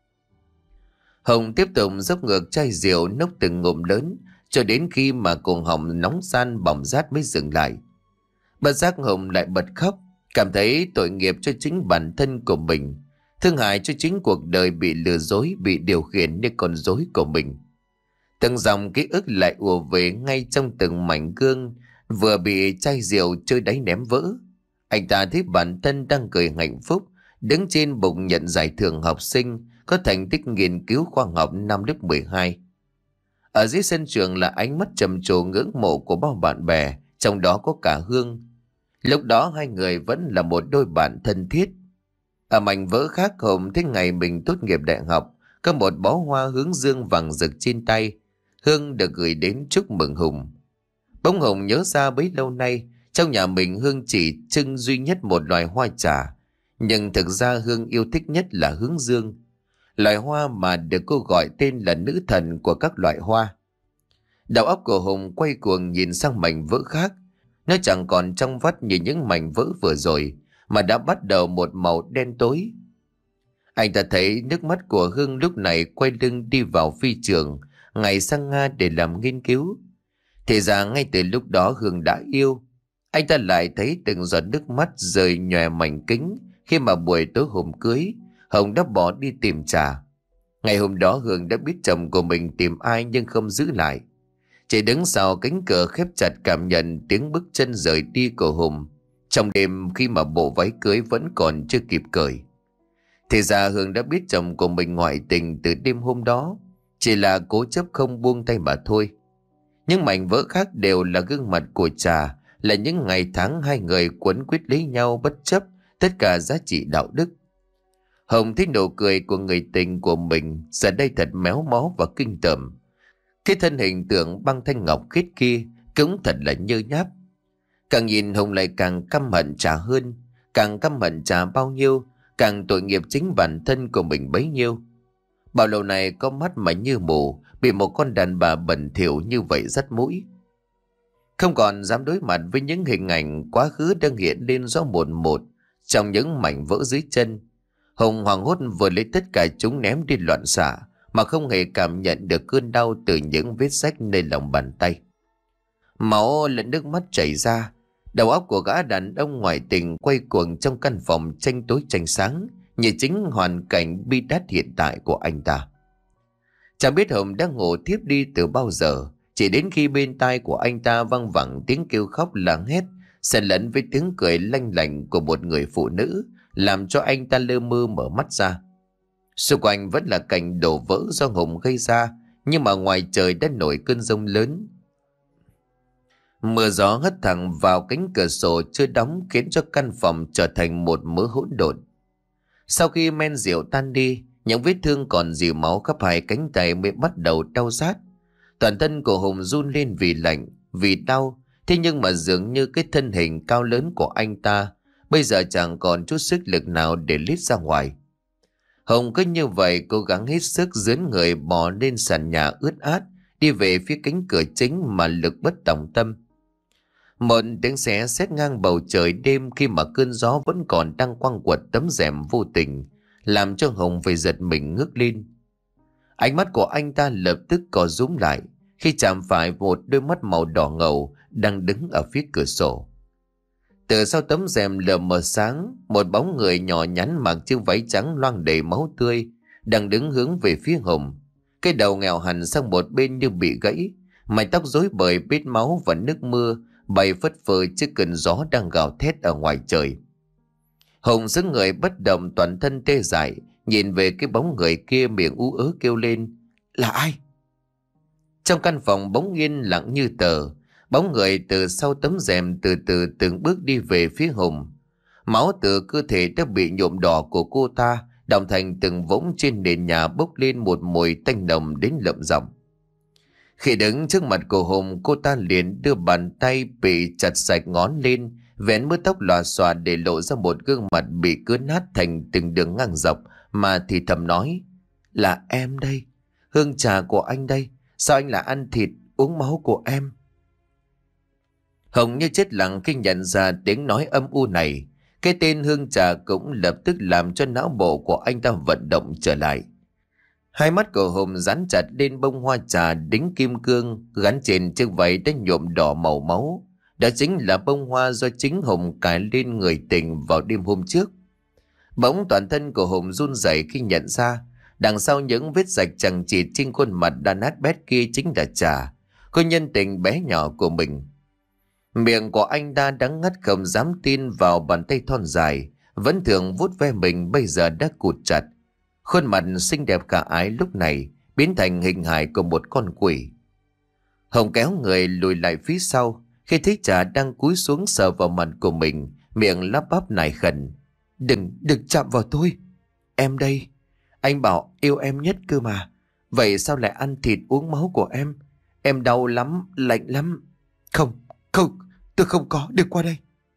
Hồng tiếp tục dốc ngược chai rượu nốc từng ngụm lớn cho đến khi mà cuồng họng nóng san bỏng rát mới dừng lại. Bất giác Hồng lại bật khóc, cảm thấy tội nghiệp cho chính bản thân của mình, thương hại cho chính cuộc đời bị lừa dối, bị điều khiển như con rối của mình. Từng dòng ký ức lại ùa về ngay trong từng mảnh gương vừa bị chai rượu chơi đáy ném vỡ. Anh ta thấy bản thân đang cười hạnh phúc, đứng trên bục nhận giải thưởng học sinh có thành tích nghiên cứu khoa học năm lớp mười hai. Ở dưới sân trường là ánh mắt trầm trồ ngưỡng mộ của bao bạn bè, trong đó có cả Hương. Lúc đó hai người vẫn là một đôi bạn thân thiết. Ở mảnh vỡ khác, Hồng thấy ngày mình tốt nghiệp đại học có một bó hoa hướng dương vàng rực trên tay. Hương được gửi đến chúc mừng Hùng. Bỗng Hồng nhớ ra bấy lâu nay trong nhà mình Hương chỉ trưng duy nhất một loài hoa trà, nhưng thực ra Hương yêu thích nhất là hướng dương, loài hoa mà được cô gọi tên là nữ thần của các loại hoa. Đầu óc của Hùng quay cuồng nhìn sang mảnh vỡ khác. Nó chẳng còn trong vắt như những mảnh vỡ vừa rồi, mà đã bắt đầu một màu đen tối. Anh ta thấy nước mắt của Hương lúc này quay lưng đi vào phi trường, ngày sang Nga để làm nghiên cứu. Thì ra ngay từ lúc đó Hương đã yêu. Anh ta lại thấy từng giọt nước mắt rơi nhòe mảnh kính khi mà buổi tối hôm cưới Hồng đã bỏ đi tìm trà. Ngày hôm đó Hương đã biết chồng của mình tìm ai nhưng không giữ lại, chỉ đứng sau cánh cửa khép chặt cảm nhận tiếng bước chân rời đi của Hùng trong đêm khi mà bộ váy cưới vẫn còn chưa kịp cởi. Thì ra Hương đã biết chồng của mình ngoại tình từ đêm hôm đó, chỉ là cố chấp không buông tay mà thôi. Những mảnh vỡ khác đều là gương mặt của trà, là những ngày tháng hai người quấn quýt lấy nhau bất chấp tất cả giá trị đạo đức. Hồng thấy nụ cười của người tình của mình giờ đây thật méo mó và kinh tởm. Cái thân hình tượng băng thanh ngọc khiết kia cũng thật là nhơ nháp. Càng nhìn Hồng lại càng căm hận trà hơn, càng căm hận trà bao nhiêu, càng tội nghiệp chính bản thân của mình bấy nhiêu. Bao lâu này có mắt mà như mù, bị một con đàn bà bẩn thỉu như vậy dắt mũi. Không còn dám đối mặt với những hình ảnh quá khứ đang hiện lên rõ một một trong những mảnh vỡ dưới chân. Hồng hoảng hốt vừa lấy tất cả chúng ném đi loạn xạ, mà không hề cảm nhận được cơn đau từ những vết rách nơi lòng bàn tay. Máu lẫn nước mắt chảy ra, đầu óc của gã đàn ông ngoại tình quay cuồng trong căn phòng tranh tối tranh sáng như chính hoàn cảnh bi đát hiện tại của anh ta. Chẳng biết Hồng đã ngủ thiếp đi từ bao giờ, chỉ đến khi bên tai của anh ta văng vẳng tiếng kêu khóc làng hét xen lẫn với tiếng cười lanh lảnh của một người phụ nữ, làm cho anh ta lơ mơ mở mắt ra. Xung quanh vẫn là cảnh đổ vỡ do Hồng gây ra, nhưng mà ngoài trời đã nổi cơn giông lớn. Mưa gió hất thẳng vào cánh cửa sổ chưa đóng khiến cho căn phòng trở thành một mớ hỗn độn. Sau khi men rượu tan đi, những vết thương còn dì máu khắp hai cánh tay mới bắt đầu đau rát. Toàn thân của Hùng run lên vì lạnh, vì đau. Thế nhưng mà dường như cái thân hình cao lớn của anh ta bây giờ chẳng còn chút sức lực nào để lít ra ngoài. Hùng cứ như vậy cố gắng hết sức dướn người bò lên sàn nhà ướt át, đi về phía cánh cửa chính mà lực bất tòng tâm. Một tiếng xé xét ngang bầu trời đêm khi mà cơn gió vẫn còn đang quăng quật tấm rèm vô tình, làm cho Hùng phải giật mình ngước lên. Ánh mắt của anh ta lập tức co rúm lại khi chạm phải một đôi mắt màu đỏ ngầu đang đứng ở phía cửa sổ. Từ sau tấm rèm lờ mờ sáng, một bóng người nhỏ nhắn mặc chiếc váy trắng loang đầy máu tươi đang đứng hướng về phía Hùng. Cái đầu nghèo hẳn sang một bên như bị gãy, mái tóc rối bời bết máu và nước mưa bay phất phơ trước cơn gió đang gào thét ở ngoài trời. Hùng sững người bất động, toàn thân tê dại, nhìn về cái bóng người kia, miệng ú ớ kêu lên: "Là ai?" Trong căn phòng bỗng yên lặng như tờ. Bóng người từ sau tấm rèm từ từ từng bước đi về phía Hùng. Máu từ cơ thể đã bị nhuộm đỏ của cô ta đọng thành từng vũng trên nền nhà, bốc lên một mùi tanh nồng đến lợm giọng. Khi đứng trước mặt của Hùng, cô ta liền đưa bàn tay bị chặt sạch ngón lên, vén mớ tóc lòa xòa để lộ ra một gương mặt bị cứa nát thành từng đường ngang dọc, mà thì thầm nói: "Là em đây, Hương Trà của anh đây. Sao anh lại ăn thịt uống máu của em?" Hồng như chết lặng khi nhận ra tiếng nói âm u này. Cái tên Hương Trà cũng lập tức làm cho não bộ của anh ta vận động trở lại. Hai mắt của Hùng dán chặt lên bông hoa trà đính kim cương gắn trên chiếc váy đã nhuộm đỏ màu máu. Đó chính là bông hoa do chính Hùng cài lên người tình vào đêm hôm trước. Bỗng toàn thân của Hùng run rẩy khi nhận ra đằng sau những vết rạch chằng chịt trên khuôn mặt đã nát bét kia chính là Trà, cô nhân tình bé nhỏ của mình. Miệng của anh ta đắng ngắt không dám tin vào bàn tay thon dài vẫn thường vuốt ve mình bây giờ đã cụt chặt. Khuôn mặt xinh đẹp khả ái lúc này biến thành hình hài của một con quỷ. Hồng kéo người lùi lại phía sau khi thấy Trà đang cúi xuống sờ vào mặt của mình, miệng lắp bắp nài khẩn: "Đừng, đừng chạm vào tôi. Em đây. Anh bảo yêu em nhất cơ mà. Vậy sao lại ăn thịt uống máu của em? Em đau lắm, lạnh lắm. Không, không, tôi không có, đừng qua đây."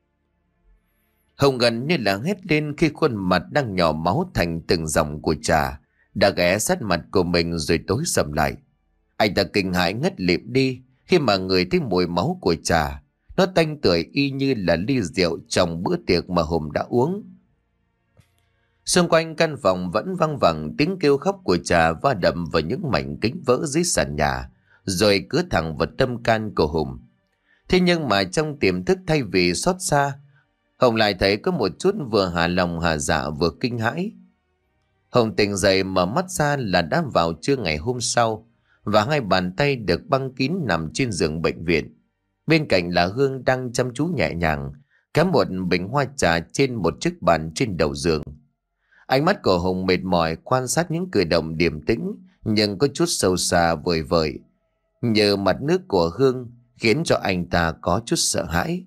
Hồng gần như là hét lên khi khuôn mặt đang nhỏ máu thành từng dòng của Trà đã ghé sát mặt của mình rồi tối sầm lại. Anh ta kinh hãi ngất lịm đi khi mà người thấy mùi máu của Trà. Nó tanh tưởi y như là ly rượu trong bữa tiệc mà Hùng đã uống. Xung quanh căn phòng vẫn văng vẳng tiếng kêu khóc của Trà va đập vào những mảnh kính vỡ dưới sàn nhà, rồi cứa thẳng vào tâm can của Hùng. Thế nhưng mà trong tiềm thức, thay vì xót xa, Hùng lại thấy có một chút vừa hà lòng hà dạ vừa kinh hãi. Hùng tỉnh dậy mở mắt ra là đã vào trưa ngày hôm sau, và hai bàn tay được băng kín nằm trên giường bệnh viện. Bên cạnh là Hương đang chăm chú nhẹ nhàng cắm một bình hoa trà trên một chiếc bàn trên đầu giường. Ánh mắt của Hùng mệt mỏi quan sát những cử động điềm tĩnh nhưng có chút sâu xa vời vợi như mặt nước của Hương, khiến cho anh ta có chút sợ hãi.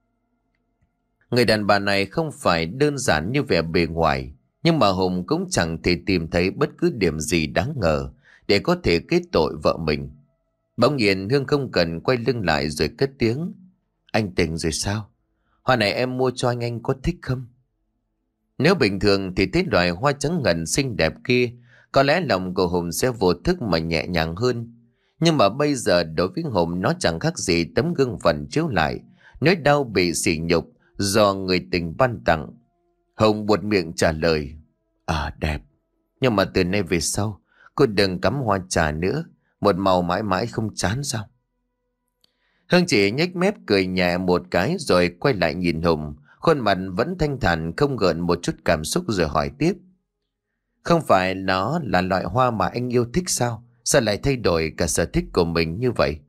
Người đàn bà này không phải đơn giản như vẻ bề ngoài, nhưng mà Hùng cũng chẳng thể tìm thấy bất cứ điểm gì đáng ngờ để có thể kết tội vợ mình. Bỗng nhiên Hương không cần quay lưng lại rồi cất tiếng: "Anh tỉnh rồi sao? Hoa này em mua cho anh, anh có thích không?" Nếu bình thường thì thấy loài hoa trắng ngần xinh đẹp kia, có lẽ lòng của Hùng sẽ vô thức mà nhẹ nhàng hơn. Nhưng mà bây giờ đối với Hùng, nó chẳng khác gì tấm gương phản chiếu lại nỗi đau bị sỉ nhục do người tình ban tặng. Hùng buột miệng trả lời: "À, đẹp. Nhưng mà từ nay về sau cô đừng cắm hoa trà nữa. Một màu mãi mãi không chán sao?" Hương chỉ nhếch mép cười nhẹ một cái rồi quay lại nhìn Hùng. Khuôn mặt vẫn thanh thản không gợn một chút cảm xúc, rồi hỏi tiếp: "Không phải nó là loại hoa mà anh yêu thích sao? Sao lại thay đổi cả sở thích của mình như vậy?"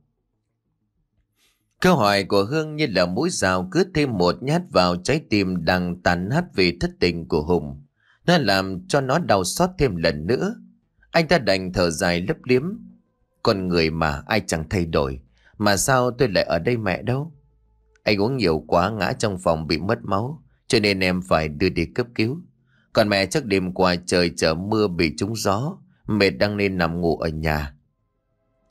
Câu hỏi của Hương như là mũi dao cứ thêm một nhát vào trái tim đang tàn nát vì thất tình của Hùng. Nó làm cho nó đau xót thêm lần nữa. Anh ta đành thở dài lấp liếm: "Con người mà ai chẳng thay đổi. Mà sao tôi lại ở đây mẹ đâu? Anh uống nhiều quá ngã trong phòng bị mất máu, cho nên em phải đưa đi cấp cứu. Còn mẹ chắc đêm qua trời chở mưa bị trúng gió, mệt đang nên nằm ngủ ở nhà."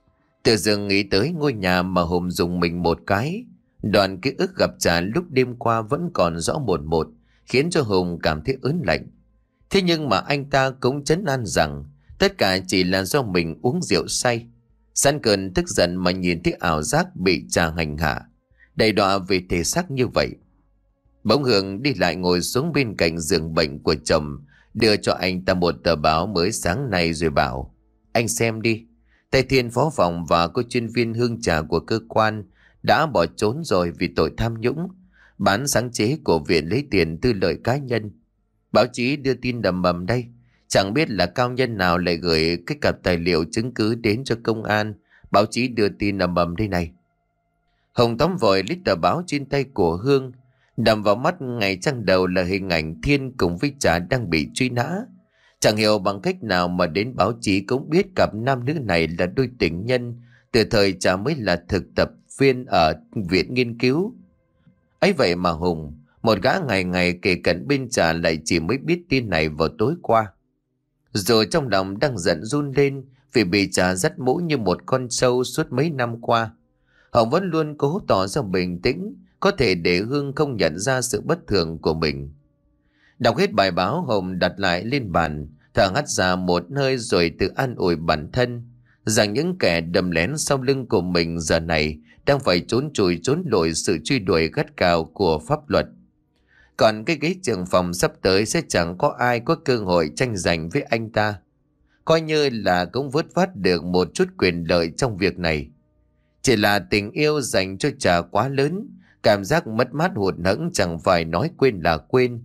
Tự dưng nghĩ tới ngôi nhà mà Hùng dùng mình một cái. Đoạn ký ức gặp Trà lúc đêm qua vẫn còn rõ một một, khiến cho Hùng cảm thấy ớn lạnh. Thế nhưng mà anh ta cũng trấn an rằng tất cả chỉ là do mình uống rượu say. Sẵn cơn tức giận mà nhìn thấy ảo giác bị Trà hành hạ, đầy đọa về thể xác như vậy. Bỗng Hương đi lại ngồi xuống bên cạnh giường bệnh của chồng, đưa cho anh ta một tờ báo mới sáng nay rồi bảo: anh xem đi. Tây Thiên phó phòng và cô chuyên viên hương trà của cơ quan đã bỏ trốn rồi vì tội tham nhũng, bán sáng chế của viện lấy tiền tư lợi cá nhân. Báo chí đưa tin đầm bầm đây. Chẳng biết là cao nhân nào lại gửi cái cặp tài liệu chứng cứ đến cho công an. Báo chí đưa tin đầm bầm đây này. Hồng tóm vội lít tờ báo trên tay của Hương. Đầm vào mắt ngày trăng đầu là hình ảnh Thiên cùng với Trà đang bị truy nã. Chẳng hiểu bằng cách nào mà đến báo chí cũng biết cặp nam nữ này là đôi tình nhân từ thời Trà mới là thực tập viên ở viện nghiên cứu. Ấy vậy mà Hùng, một gã ngày ngày kể cận bên Trà, lại chỉ mới biết tin này vào tối qua. Rồi trong lòng đang giận run lên vì bị Trà dắt mũi như một con sâu suốt mấy năm qua. Hồng vẫn luôn cố tỏ ra bình tĩnh, có thể để Hương không nhận ra sự bất thường của mình. Đọc hết bài báo, Hồng đặt lại lên bàn, thở hắt ra một hơi rồi tự an ủi bản thân rằng những kẻ đầm lén sau lưng của mình giờ này đang phải trốn trùi trốn lội sự truy đuổi gắt gao của pháp luật. Còn cái ghế trưởng phòng sắp tới sẽ chẳng có ai có cơ hội tranh giành với anh ta. Coi như là cũng vớt vát được một chút quyền lợi trong việc này. Chỉ là tình yêu dành cho Trà quá lớn, cảm giác mất mát hụt hẫng chẳng phải nói quên là quên.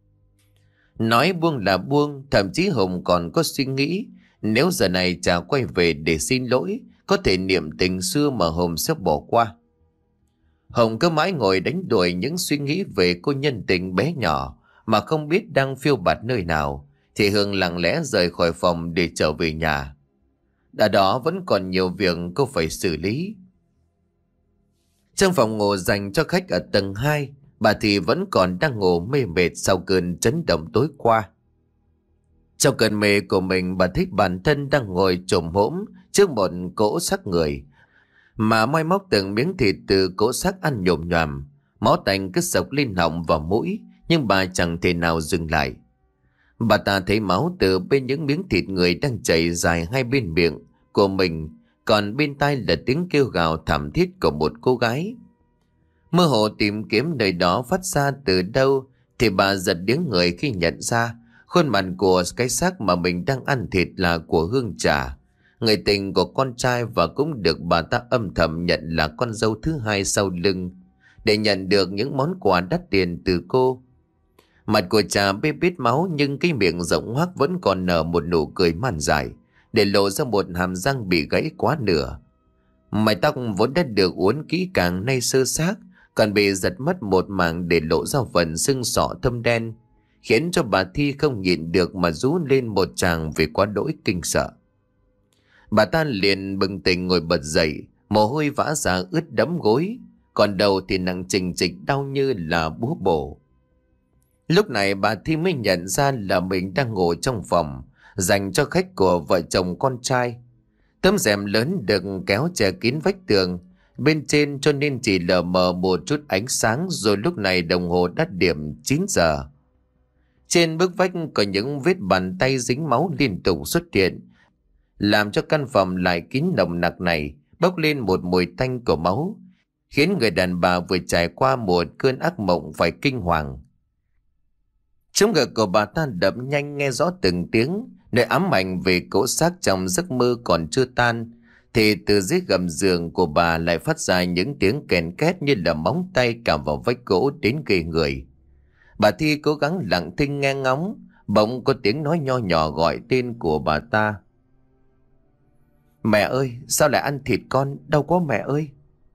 Nói buông là buông, thậm chí Hồng còn có suy nghĩ nếu giờ này Trà quay về để xin lỗi, có thể niệm tình xưa mà Hồng sẽ bỏ qua. Hồng cứ mãi ngồi đánh đuổi những suy nghĩ về cô nhân tình bé nhỏ mà không biết đang phiêu bạt nơi nào, thì Hương lặng lẽ rời khỏi phòng để trở về nhà. Đã đó vẫn còn nhiều việc cô phải xử lý. Trong phòng ngủ dành cho khách ở tầng hai, bà thì vẫn còn đang ngủ mê mệt sau cơn chấn động tối qua. Trong cơn mê của mình, bà thấy bản thân đang ngồi chồm hổm trước một cỗ xác người, mà moi móc từng miếng thịt từ cỗ xác ăn nhồm nhoàm. Máu tanh cứ sộc lên họng và mũi, nhưng bà chẳng thể nào dừng lại. Bà ta thấy máu từ bên những miếng thịt người đang chảy dài hai bên miệng của mình, còn bên tai là tiếng kêu gào thảm thiết của một cô gái. Mơ hồ tìm kiếm nơi đó phát ra từ đâu, thì bà giật điếng người khi nhận ra khuôn mặt của cái xác mà mình đang ăn thịt là của Hương Trà, người tình của con trai, và cũng được bà ta âm thầm nhận là con dâu thứ hai sau lưng, để nhận được những món quà đắt tiền từ cô. Mặt của Trà bê bết máu, nhưng cái miệng rộng hoác vẫn còn nở một nụ cười man dại, để lộ ra một hàm răng bị gãy quá nửa. Mái tóc vốn đã được uốn kỹ càng nay sơ xác, còn bị giật mất một mảng để lộ ra phần xương sọ thâm đen, khiến cho bà Thi không nhịn được mà rú lên một tràng vì quá đỗi kinh sợ. Bà ta liền bừng tỉnh ngồi bật dậy, mồ hôi vã ra ướt đẫm gối, còn đầu thì nặng chình chịch đau như là búa bổ. Lúc này bà Thi mới nhận ra là mình đang ngồi trong phòng dành cho khách của vợ chồng con trai. Tấm rèm lớn được kéo che kín vách tường bên trên, cho nên chỉ lờ mờ một chút ánh sáng. Rồi lúc này đồng hồ đã điểm chín giờ. Trên bức vách có những vết bàn tay dính máu liên tục xuất hiện, làm cho căn phòng lại kín nồng nặc này bốc lên một mùi tanh của máu, khiến người đàn bà vừa trải qua một cơn ác mộng phải kinh hoàng. Chống ngực của bà ta đập nhanh, nghe rõ từng tiếng. Nơi ám ảnh về cỗ xác trong giấc mơ còn chưa tan, thì từ dưới gầm giường của bà lại phát ra những tiếng kèn két như là móng tay cào vào vách gỗ đến ghê người. Bà Thi cố gắng lặng thinh nghe ngóng, bỗng có tiếng nói nho nhỏ gọi tên của bà ta. Mẹ ơi, sao lại ăn thịt con, đau quá mẹ ơi.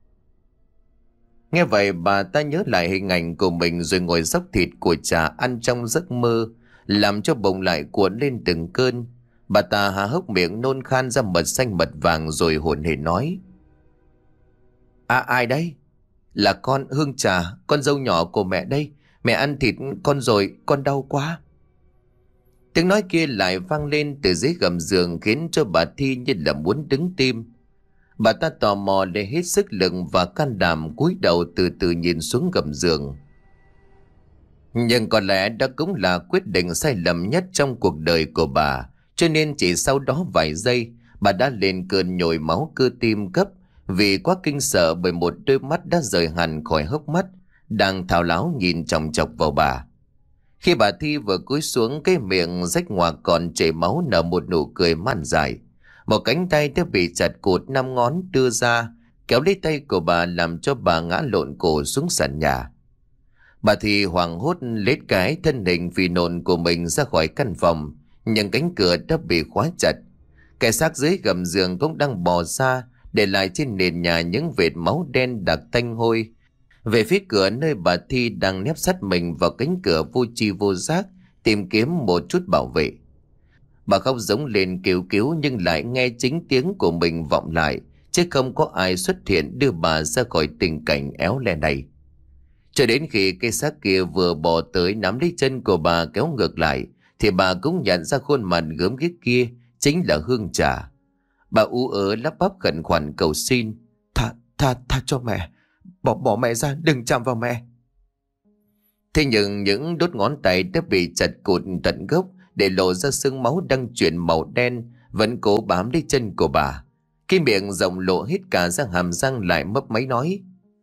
Nghe vậy bà ta nhớ lại hình ảnh của mình rồi ngồi xóc thịt của Trà ăn trong giấc mơ, làm cho bụng lại cuộn lên từng cơn. Bà ta há hốc miệng nôn khan ra mật xanh mật vàng rồi hổn hển nói: À ai đấy? Là con, Hương Trà, con dâu nhỏ của mẹ đây. Mẹ ăn thịt con rồi, con đau quá. Tiếng nói kia lại vang lên từ dưới gầm giường, khiến cho bà Thi như là muốn đứng tim. Bà ta tò mò để hết sức lực và can đảm cúi đầu từ từ nhìn xuống gầm giường. Nhưng có lẽ đó cũng là quyết định sai lầm nhất trong cuộc đời của bà, cho nên chỉ sau đó vài giây, bà đã lên cơn nhồi máu cơ tim cấp vì quá kinh sợ bởi một đôi mắt đã rời hẳn khỏi hốc mắt, đang thao láo nhìn chòng chọc vào bà. Khi bà Thi vừa cúi xuống, cái miệng rách ngoạc còn chảy máu nở một nụ cười man dại. Một cánh tay đã bị chặt cụt năm ngón đưa ra, kéo lấy tay của bà làm cho bà ngã lộn cổ xuống sàn nhà. Bà Thi hoảng hốt lết cái thân hình phì nộn của mình ra khỏi căn phòng, nhưng cánh cửa đã bị khóa chặt. Cái xác dưới gầm giường cũng đang bò ra, để lại trên nền nhà những vệt máu đen đặc tanh hôi. Về phía cửa nơi bà Thi đang nép sát mình vào cánh cửa vô tri vô giác, tìm kiếm một chút bảo vệ. Bà khóc giống lên kêu cứu nhưng lại nghe chính tiếng của mình vọng lại, chứ không có ai xuất hiện đưa bà ra khỏi tình cảnh éo le này. Cho đến khi cây xác kia vừa bò tới nắm lấy chân của bà kéo ngược lại, thì bà cũng nhận ra khuôn mặt gớm ghiếc kia chính là Hương Trà. Bà ú ớ lắp bắp khẩn khoản cầu xin: Tha, tha, tha cho mẹ, bỏ, bỏ mẹ ra, đừng chạm vào mẹ. Thế nhưng những đốt ngón tay đã bị chặt cụt tận gốc, để lộ ra xương máu đang chuyển màu đen, vẫn cố bám lấy chân của bà. Cái miệng rộng lộ hết cả ra hàm răng lại mấp máy nói: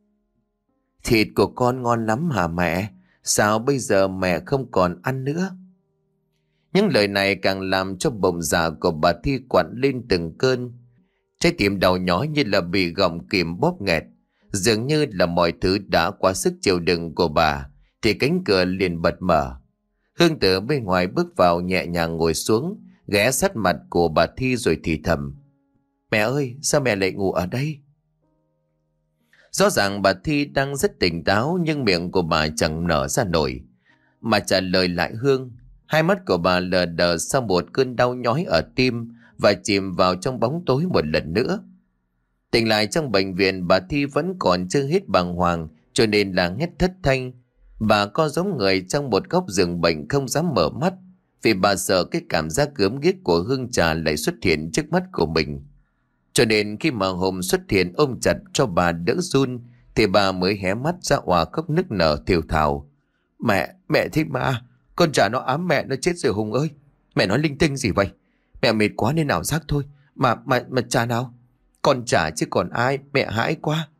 Thịt của con ngon lắm hả mẹ? Sao bây giờ mẹ không còn ăn nữa? Những lời này càng làm cho bụng dạ của bà Thi quặn lên từng cơn. Trái tim đau nhói như là bị gọng kìm bóp nghẹt. Dường như là mọi thứ đã quá sức chịu đựng của bà, thì cánh cửa liền bật mở. Hương từ bên ngoài bước vào nhẹ nhàng ngồi xuống, ghé sát mặt của bà Thi rồi thì thầm: Mẹ ơi, sao mẹ lại ngủ ở đây? Rõ ràng bà Thi đang rất tỉnh táo, nhưng miệng của bà chẳng nở ra nổi mà trả lời lại Hương. Hai mắt của bà lờ đờ sau một cơn đau nhói ở tim và chìm vào trong bóng tối một lần nữa. Tỉnh lại trong bệnh viện, bà Thi vẫn còn chưa hết bàng hoàng, cho nên là hét thất thanh. Bà co giống người trong một góc giường bệnh, không dám mở mắt, vì bà sợ cái cảm giác gớm ghiếc của Hương Trà lại xuất hiện trước mắt của mình. Cho nên khi mà Hùng xuất hiện ôm chặt cho bà đỡ run, thì bà mới hé mắt ra òa khóc nức nở thều thào: Mẹ, mẹ thích ma, con Trà nó ám mẹ, nó chết rồi Hùng ơi. Mẹ nói linh tinh gì vậy? Mẹ mệt quá nên ảo giác thôi. Mà, mà, mà Trà nào? Con Trà chứ còn ai, mẹ hãi quá.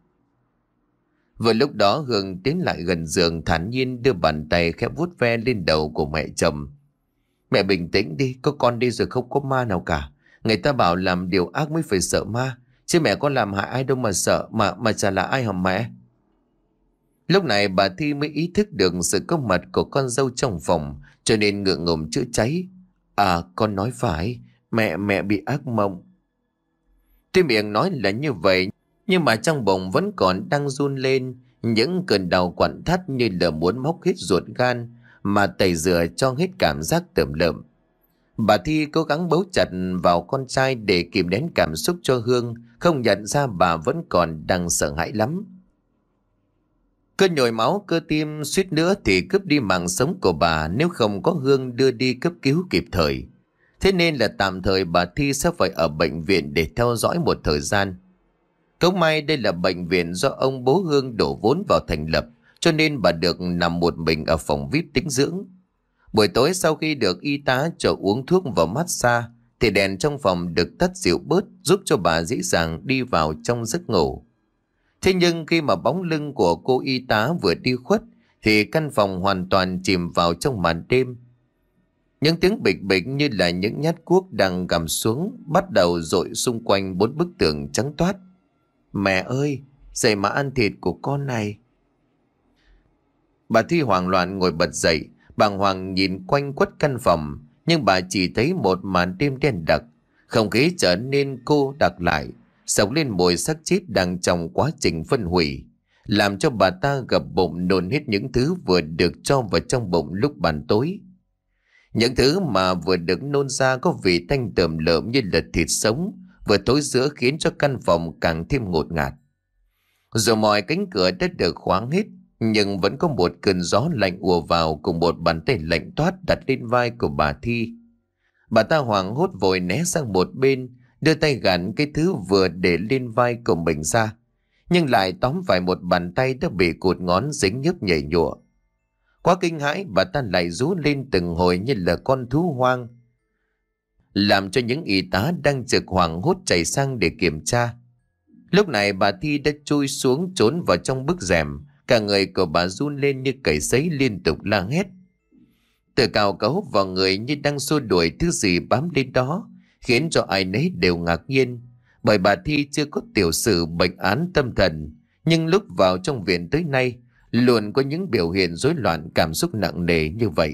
Vừa lúc đó Hương tiến lại gần giường, thản nhiên đưa bàn tay khẽ vuốt ve lên đầu của mẹ chồng. Mẹ bình tĩnh đi, có con đi rồi không có ma nào cả. Người ta bảo làm điều ác mới phải sợ ma, chứ mẹ có làm hại ai đâu mà sợ. Mà mà chả là ai hả mẹ? Lúc này bà Thi mới ý thức được sự có mặt của con dâu trong phòng, cho nên ngượng ngùng chữa cháy: À, con nói phải, mẹ mẹ bị ác mộng. Tuy miệng nói là như vậy, nhưng mà trong bụng vẫn còn đang run lên. Những cơn đau quặn thắt như là muốn móc hết ruột gan, mà tẩy rửa cho hết cảm giác tởm lợm. Bà Thi cố gắng bấu chặt vào con trai để kìm nén cảm xúc cho Hương không nhận ra bà vẫn còn đang sợ hãi lắm. Cơn nhồi máu cơ tim suýt nữa thì cướp đi mạng sống của bà nếu không có Hương đưa đi cấp cứu kịp thời. Thế nên là tạm thời bà Thi sẽ phải ở bệnh viện để theo dõi một thời gian. Cũng may đây là bệnh viện do ông bố Hương đổ vốn vào thành lập, cho nên bà được nằm một mình ở phòng vi ai pi tĩnh dưỡng. Buổi tối sau khi được y tá cho uống thuốc và massage, thì đèn trong phòng được tắt dịu bớt, giúp cho bà dễ dàng đi vào trong giấc ngủ. Thế nhưng khi mà bóng lưng của cô y tá vừa đi khuất, thì căn phòng hoàn toàn chìm vào trong màn đêm. Những tiếng bịch bịch như là những nhát cuốc đang gầm xuống bắt đầu dội xung quanh bốn bức tường trắng toát. Mẹ ơi, dậy mà ăn thịt của con này. Bà Thi hoảng loạn ngồi bật dậy, bàng hoàng nhìn quanh quất căn phòng, nhưng bà chỉ thấy một màn đêm đen đặc. Không khí trở nên cô đặc lại, sộc lên mùi xác chết đang trong quá trình phân hủy, làm cho bà ta gập bụng nôn hết những thứ vừa được cho vào trong bụng lúc ban tối. Những thứ mà vừa được nôn ra có vị tanh tởm lợm như là thịt sống, vừa thối rữa khiến cho căn phòng càng thêm ngột ngạt. Rồi mọi cánh cửa đã được khóa hết, nhưng vẫn có một cơn gió lạnh ùa vào cùng một bàn tay lạnh toát đặt lên vai của bà Thi. Bà ta hoảng hốt vội né sang một bên, đưa tay gạt cái thứ vừa để lên vai của mình ra, nhưng lại tóm phải một bàn tay đã bị cụt ngón dính nhớp nhảy nhụa. Quá kinh hãi, bà ta lại rú lên từng hồi như là con thú hoang, làm cho những y tá đang trực hoảng hốt chạy sang để kiểm tra. Lúc này bà Thi đã chui xuống trốn vào trong bức rèm, cả người của bà run lên như cầy sấy, liên tục la hét. Tự cào cấu vào người như đang xua đuổi thứ gì bám lên đó, khiến cho ai nấy đều ngạc nhiên, bởi bà Thi chưa có tiểu sử bệnh án tâm thần, nhưng lúc vào trong viện tới nay luôn có những biểu hiện rối loạn cảm xúc nặng nề như vậy.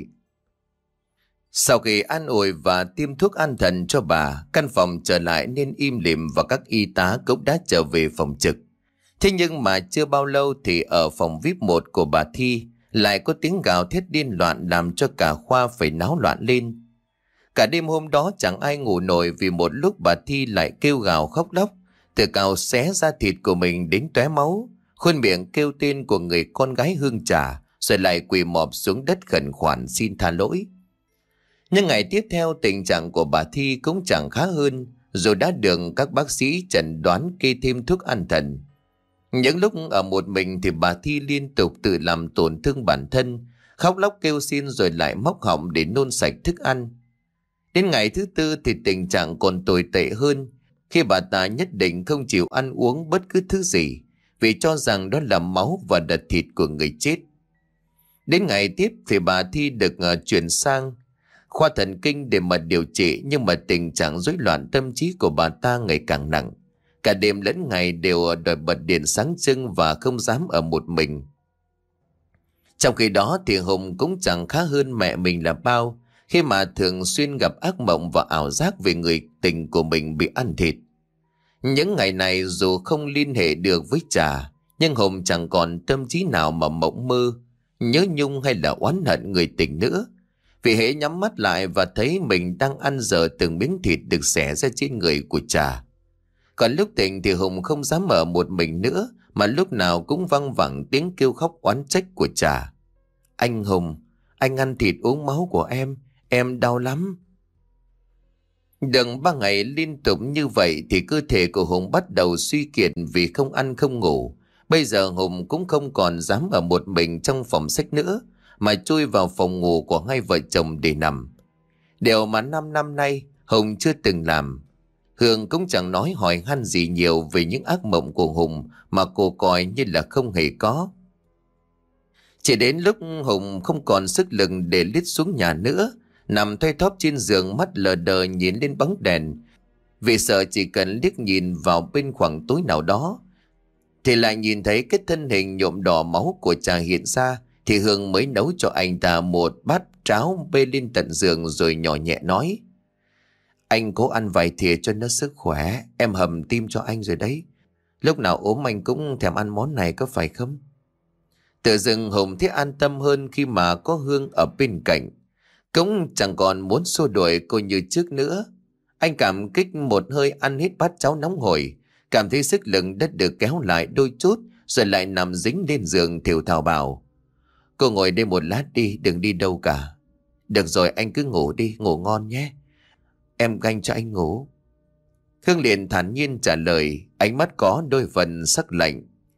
Sau khi an ủi và tiêm thuốc an thần cho bà, căn phòng trở lại nên im lìm và các y tá cũng đã trở về phòng trực. Thế nhưng mà chưa bao lâu thì ở phòng vi ai pi một của bà Thi lại có tiếng gào thét điên loạn, làm cho cả khoa phải náo loạn lên. Cả đêm hôm đó chẳng ai ngủ nổi, vì một lúc bà Thi lại kêu gào khóc lóc, từ cào xé da thịt của mình đến tóe máu, khuôn miệng kêu tên của người con gái Hương Trà, rồi lại quỳ mọp xuống đất khẩn khoản xin tha lỗi. Nhưng ngày tiếp theo tình trạng của bà Thi cũng chẳng khá hơn, dù đã được các bác sĩ chẩn đoán kê thêm thuốc an thần. Những lúc ở một mình thì bà Thi liên tục tự làm tổn thương bản thân, khóc lóc kêu xin rồi lại móc họng để nôn sạch thức ăn. Đến ngày thứ tư thì tình trạng còn tồi tệ hơn, khi bà ta nhất định không chịu ăn uống bất cứ thứ gì, vì cho rằng đó là máu và đợt thịt của người chết. Đến ngày tiếp thì bà Thi được uh, chuyển sang khoa thần kinh để mà điều trị, nhưng mà tình trạng rối loạn tâm trí của bà ta ngày càng nặng. Cả đêm lẫn ngày đều đòi bật điện sáng trưng và không dám ở một mình. Trong khi đó thì Hùng cũng chẳng khá hơn mẹ mình là bao, khi mà thường xuyên gặp ác mộng và ảo giác về người tình của mình bị ăn thịt. Những ngày này dù không liên hệ được với Trà, nhưng Hùng chẳng còn tâm trí nào mà mộng mơ, nhớ nhung hay là oán hận người tình nữa. Vì hễ nhắm mắt lại và thấy mình đang ăn dở từng miếng thịt được xẻ ra trên người của Trà. Còn lúc tỉnh thì Hùng không dám ở một mình nữa, mà lúc nào cũng văng vẳng tiếng kêu khóc oán trách của Trà. Anh Hùng, anh ăn thịt uống máu của em, em đau lắm. Được ba ngày liên tục như vậy thì cơ thể của Hùng bắt đầu suy kiệt vì không ăn không ngủ. Bây giờ Hùng cũng không còn dám ở một mình trong phòng sách nữa, mà chui vào phòng ngủ của hai vợ chồng để nằm. Điều mà năm năm nay Hùng chưa từng làm. Hương cũng chẳng nói hỏi han gì nhiều về những ác mộng của Hùng, mà cô coi như là không hề có. Chỉ đến lúc Hùng không còn sức lực để lít xuống nhà nữa, nằm thoi thóp trên giường, mắt lờ đờ nhìn lên bóng đèn, vì sợ chỉ cần liếc nhìn vào bên khoảng tối nào đó thì lại nhìn thấy cái thân hình nhuộm đỏ máu của Trà hiện ra, thì Hương mới nấu cho anh ta một bát cháo bê lên tận giường, rồi nhỏ nhẹ nói: Anh cố ăn vài thìa cho nó sức khỏe, em hầm tim cho anh rồi đấy. Lúc nào ốm anh cũng thèm ăn món này, có phải không? Tự dưng Hùng thấy an tâm hơn khi mà có Hương ở bên cạnh. Cũng chẳng còn muốn xua đuổi cô như trước nữa. Anh cảm kích một hơi ăn hết bát cháo nóng hổi, cảm thấy sức lực đã được kéo lại đôi chút, rồi lại nằm dính lên giường thều thào bảo: Cô ngồi đây một lát đi, đừng đi đâu cả. Được rồi, anh cứ ngủ đi, ngủ ngon nhé. Em ganh cho anh ngủ. Hương liền thản nhiên trả lời, ánh mắt có đôi phần sắc lạnh.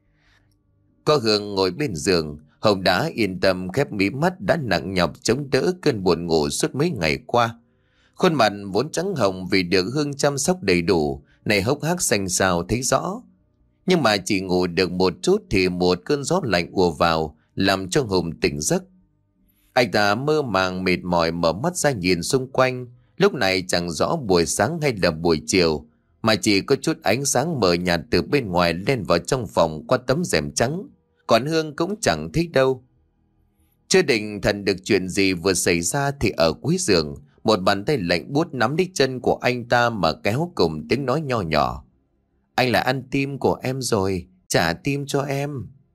Có Hương ngồi bên giường, Hồng đã yên tâm khép mí mắt, đã nặng nhọc chống đỡ cơn buồn ngủ suốt mấy ngày qua. Khuôn mặt vốn trắng hồng vì được Hương chăm sóc đầy đủ, này hốc hác xanh xao thấy rõ. Nhưng mà chỉ ngủ được một chút thì một cơn gió lạnh ùa vào, làm cho Hùng tỉnh giấc. Anh ta mơ màng mệt mỏi mở mắt ra nhìn xung quanh. Lúc này chẳng rõ buổi sáng hay là buổi chiều, mà chỉ có chút ánh sáng mờ nhạt từ bên ngoài lên vào trong phòng qua tấm rèm trắng. Còn Hương cũng chẳng thấy đâu. Chưa định thần được chuyện gì vừa xảy ra thì ở cuối giường, một bàn tay lạnh buốt nắm lấy chân của anh ta mà kéo cùng tiếng nói nho nhỏ: Anh là ăn tim của em rồi, trả tim cho em.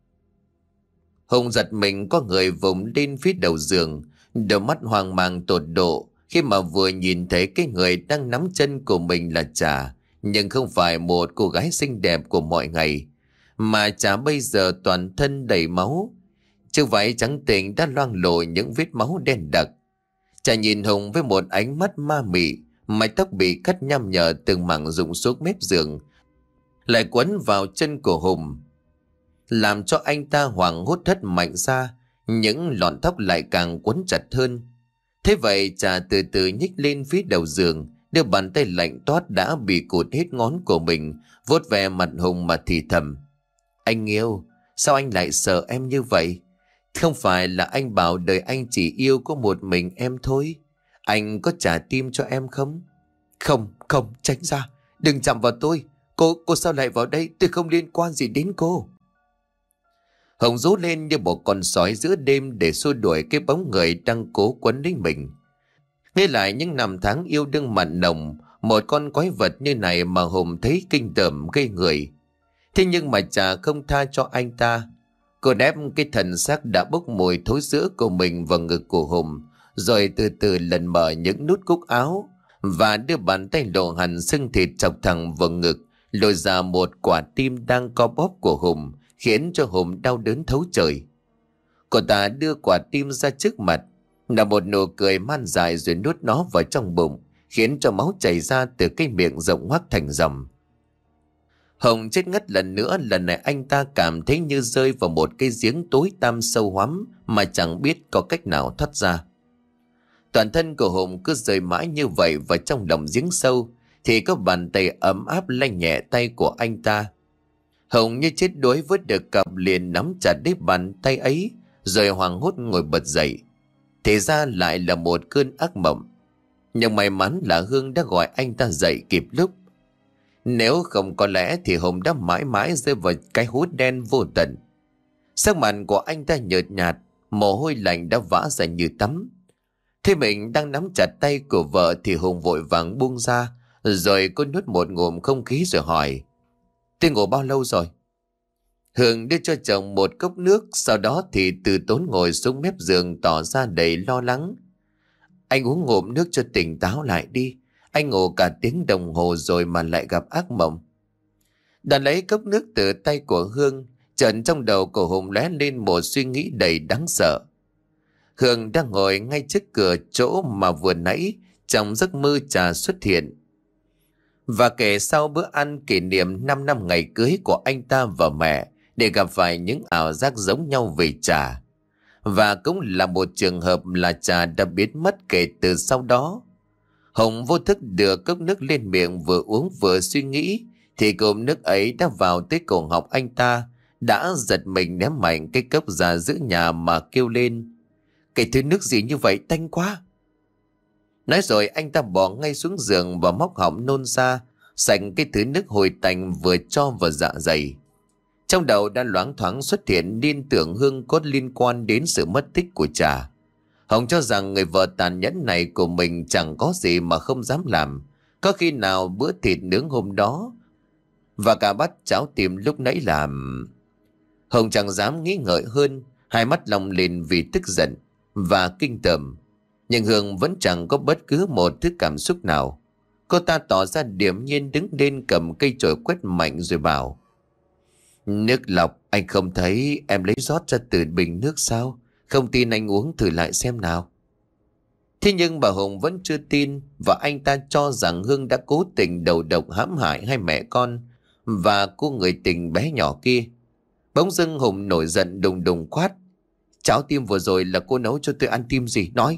Hùng giật mình, có người vùng lên phía đầu giường, đôi mắt hoang mang tột độ khi mà vừa nhìn thấy cái người đang nắm chân của mình là Trà, nhưng không phải một cô gái xinh đẹp của mọi ngày, mà Trà bây giờ toàn thân đầy máu. Chiếc váy trắng tinh đã loang lổ những vết máu đen đặc. Trà nhìn Hùng với một ánh mắt ma mị, mái tóc bị cắt nham nhở từng mảng rụng xuống mép giường, lại quấn vào chân của Hùng, làm cho anh ta hoảng hốt thất mạnh ra, những lọn tóc lại càng quấn chặt hơn. Thế vậy Trà từ từ nhích lên phía đầu giường, đưa bàn tay lạnh toát đã bị cụt hết ngón của mình, vuốt ve mặt Hùng mà thì thầm: Anh yêu, sao anh lại sợ em như vậy? Không phải là anh bảo đời anh chỉ yêu có một mình em thôi. Anh có trả tim cho em không? Không, không, tránh ra, đừng chạm vào tôi. Cô, cô sao lại vào đây? Tôi không liên quan gì đến cô. Hồng rú lên như một con sói giữa đêm để xua đuổi cái bóng người đang cố quấn lấy mình. Nghe lại những năm tháng yêu đương mặn nồng, một con quái vật như này mà Hồng thấy kinh tởm gây người. Thế nhưng mà Trà không tha cho anh ta. Cô nép cái thần xác đã bốc mùi thối rữa của mình vào ngực của Hùng, rồi từ từ lần mở những nút cúc áo và đưa bàn tay lộ hẳn xương thịt chọc thẳng vào ngực, lôi ra một quả tim đang co bóp của Hùng, khiến cho Hùng đau đớn thấu trời. Cô ta đưa quả tim ra trước mặt, là một nụ cười man dại rồi nuốt nó vào trong bụng, khiến cho máu chảy ra từ cái miệng rộng hoác thành dòng. Hồng chết ngất lần nữa, lần này anh ta cảm thấy như rơi vào một cái giếng tối tăm sâu hoắm mà chẳng biết có cách nào thoát ra. Toàn thân của Hồng cứ rơi mãi như vậy vào trong lòng giếng sâu, thì có bàn tay ấm áp lay nhẹ tay của anh ta. Hồng như chết đuối vớt được cặp liền nắm chặt lấy bàn tay ấy, rồi hoảng hốt ngồi bật dậy. Thì ra lại là một cơn ác mộng. Nhưng may mắn là Hương đã gọi anh ta dậy kịp lúc. Nếu không có lẽ thì Hùng đã mãi mãi rơi vào cái hố đen vô tận. Sắc mặt của anh ta nhợt nhạt, mồ hôi lạnh đã vã ra như tắm. Thế mình đang nắm chặt tay của vợ thì Hùng vội vàng buông ra, rồi cô nuốt một ngụm không khí rồi hỏi: Tôi ngủ bao lâu rồi? Hương đưa cho chồng một cốc nước, sau đó thì từ tốn ngồi xuống mép giường tỏ ra đầy lo lắng. Anh uống ngụm nước cho tỉnh táo lại đi. Anh ngủ cả tiếng đồng hồ rồi mà lại gặp ác mộng. Đã lấy cốc nước từ tay của Hương, chợt trong đầu của Hùng lóe lên một suy nghĩ đầy đáng sợ. Hương đang ngồi ngay trước cửa chỗ mà vừa nãy trong giấc mơ Trà xuất hiện. Và kể sau bữa ăn kỷ niệm năm năm ngày cưới của anh ta và mẹ, để gặp phải những ảo giác giống nhau về Trà. Và cũng là một trường hợp là Trà đã biến mất kể từ sau đó. Hồng vô thức đưa cốc nước lên miệng, vừa uống vừa suy nghĩ, thì cụm nước ấy đã vào tới cổ họng anh ta, đã giật mình ném mạnh cái cốc ra giữa nhà mà kêu lên: Cái thứ nước gì như vậy, tanh quá! Nói rồi anh ta bỏ ngay xuống giường và móc họng nôn ra sạch cái thứ nước hồi tanh vừa cho vào dạ dày. Trong đầu đã loáng thoáng xuất hiện liên tưởng Hương có liên quan đến sự mất tích của Trà. Hồng cho rằng người vợ tàn nhẫn này của mình chẳng có gì mà không dám làm. Có khi nào bữa thịt nướng hôm đó và cả bát cháo tìm lúc nãy làm... Hồng chẳng dám nghĩ ngợi hơn, hai mắt long lên vì tức giận và kinh tởm. Nhưng Hương vẫn chẳng có bất cứ một thứ cảm xúc nào. Cô ta tỏ ra điềm nhiên đứng lên cầm cây chổi quét mạnh rồi bảo: Nước lọc anh không thấy em lấy rót ra từ bình nước sao? Không tin anh uống thử lại xem nào. Thế nhưng bà Hồng vẫn chưa tin, và anh ta cho rằng Hương đã cố tình đầu độc hãm hại hai mẹ con và cô người tình bé nhỏ kia. Bỗng dưng Hồng nổi giận đùng đùng quát: Cháo tim vừa rồi là cô nấu cho tôi ăn tim gì? Nói!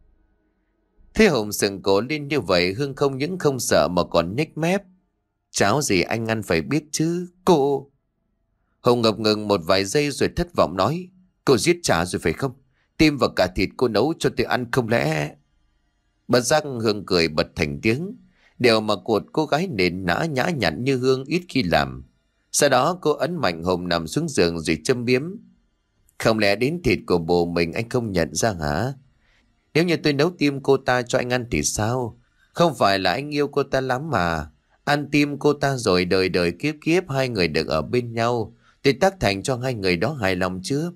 Thế Hồng sừng cổ lên như vậy, Hương không những không sợ mà còn nhếch mép: Cháo gì anh ăn phải biết chứ, cô... Hồng ngập ngừng một vài giây rồi thất vọng nói: Cô giết Trà rồi phải không? Tim và cả thịt cô nấu cho tôi ăn không lẽ... Bất giác Hương cười bật thành tiếng, điều mà một cô gái nền nã nhã nhặn như Hương ít khi làm. Sau đó cô ấn mạnh Hồng nằm xuống giường rồi châm biếm: Không lẽ đến thịt của bồ mình anh không nhận ra hả? Nếu như tôi nấu tim cô ta cho anh ăn thì sao? Không phải là anh yêu cô ta lắm mà. Ăn tim cô ta rồi đời đời kiếp kiếp hai người được ở bên nhau, tôi tác thành cho hai người đó hài lòng chưa?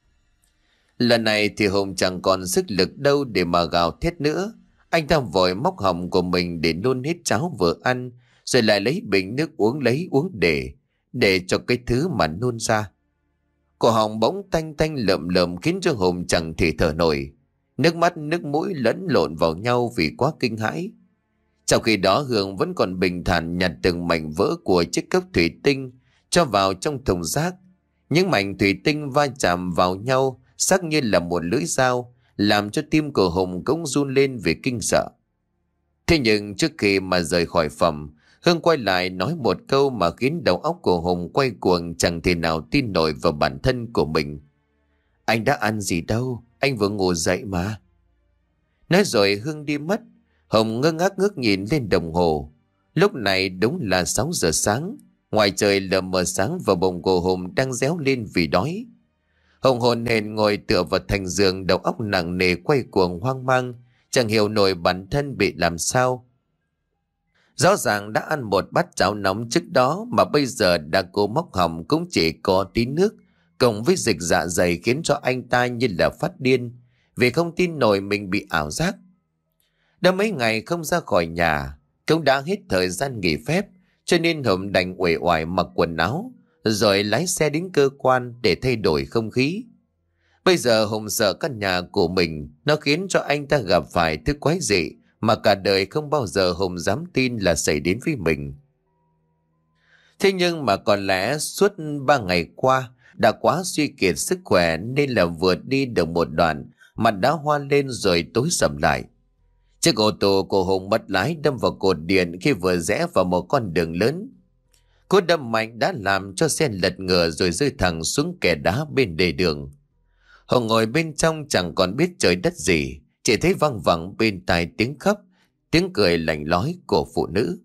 Lần này thì Hùng chẳng còn sức lực đâu để mà gào thét nữa. Anh ta vội móc họng của mình để nôn hết cháo vừa ăn, rồi lại lấy bình nước uống lấy uống để, để cho cái thứ mà nôn ra. Cổ họng bỗng tanh tanh lợm lợm khiến cho Hùng chẳng thể thở nổi. Nước mắt nước mũi lẫn lộn vào nhau vì quá kinh hãi. Trong khi đó Hương vẫn còn bình thản nhặt từng mảnh vỡ của chiếc cốc thủy tinh cho vào trong thùng rác. Những mảnh thủy tinh va chạm vào nhau sắc như là một lưỡi dao, làm cho tim của Hùng cũng run lên vì kinh sợ. Thế nhưng trước khi mà rời khỏi phòng, Hương quay lại nói một câu mà khiến đầu óc của Hùng quay cuồng, chẳng thể nào tin nổi vào bản thân của mình. Anh đã ăn gì đâu, anh vừa ngủ dậy mà. Nói rồi Hương đi mất. Hùng ngơ ngác ngước nhìn lên đồng hồ. Lúc này đúng là sáu giờ sáng. Ngoài trời lờ mờ sáng và bụng của Hùng đang réo lên vì đói. Hùng hồn hển ngồi tựa vào thành giường, đầu óc nặng nề quay cuồng hoang mang, chẳng hiểu nổi bản thân bị làm sao. Rõ ràng đã ăn một bát cháo nóng trước đó mà bây giờ đã cố móc họng cũng chỉ có tí nước, cộng với dịch dạ dày khiến cho anh ta như là phát điên, vì không tin nổi mình bị ảo giác. Đã mấy ngày không ra khỏi nhà, cũng đã hết thời gian nghỉ phép, cho nên Hùng đành uể oải mặc quần áo, rồi lái xe đến cơ quan để thay đổi không khí. Bây giờ Hùng sợ căn nhà của mình nó khiến cho anh ta gặp phải thứ quái dị mà cả đời không bao giờ Hùng dám tin là xảy đến với mình. Thế nhưng mà có lẽ suốt ba ngày qua đã quá suy kiệt sức khỏe, nên là vừa đi được một đoạn mặt đã hoa lên rồi tối sầm lại. Chiếc ô tô của Hùng mất lái đâm vào cột điện khi vừa rẽ vào một con đường lớn. Cú đâm mạnh đã làm cho xe lật ngửa rồi rơi thẳng xuống kẻ đá bên lề đường. Hùng ngồi bên trong chẳng còn biết trời đất gì, chỉ thấy văng vẳng bên tai tiếng khóc, tiếng cười lạnh lói của phụ nữ.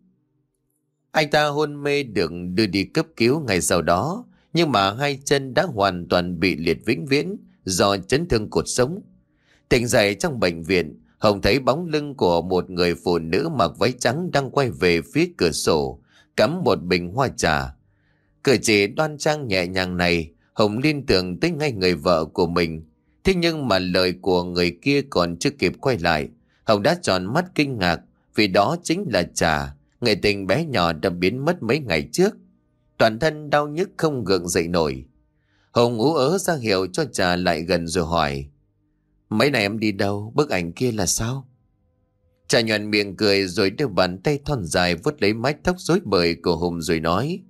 Anh ta hôn mê được đưa đi cấp cứu ngay sau đó, nhưng mà hai chân đã hoàn toàn bị liệt vĩnh viễn do chấn thương cột sống. Tỉnh dậy trong bệnh viện, Hồng thấy bóng lưng của một người phụ nữ mặc váy trắng đang quay về phía cửa sổ, cắm một bình hoa trà. Cử chỉ đoan trang nhẹ nhàng này, Hồng liên tưởng tới ngay người vợ của mình. Thế nhưng mà lời của người kia còn chưa kịp quay lại, Hồng đã tròn mắt kinh ngạc, vì đó chính là Trà, người tình bé nhỏ đã biến mất mấy ngày trước. Toàn thân đau nhức không gượng dậy nổi. Hồng ú ớ ra hiệu cho Trà lại gần rồi hỏi: Mấy này em đi đâu? Bức ảnh kia là sao? Trà nhoẻn miệng cười rồi đưa bàn tay thon dài vuốt lấy mái tóc rối bời của Hùng rồi nói: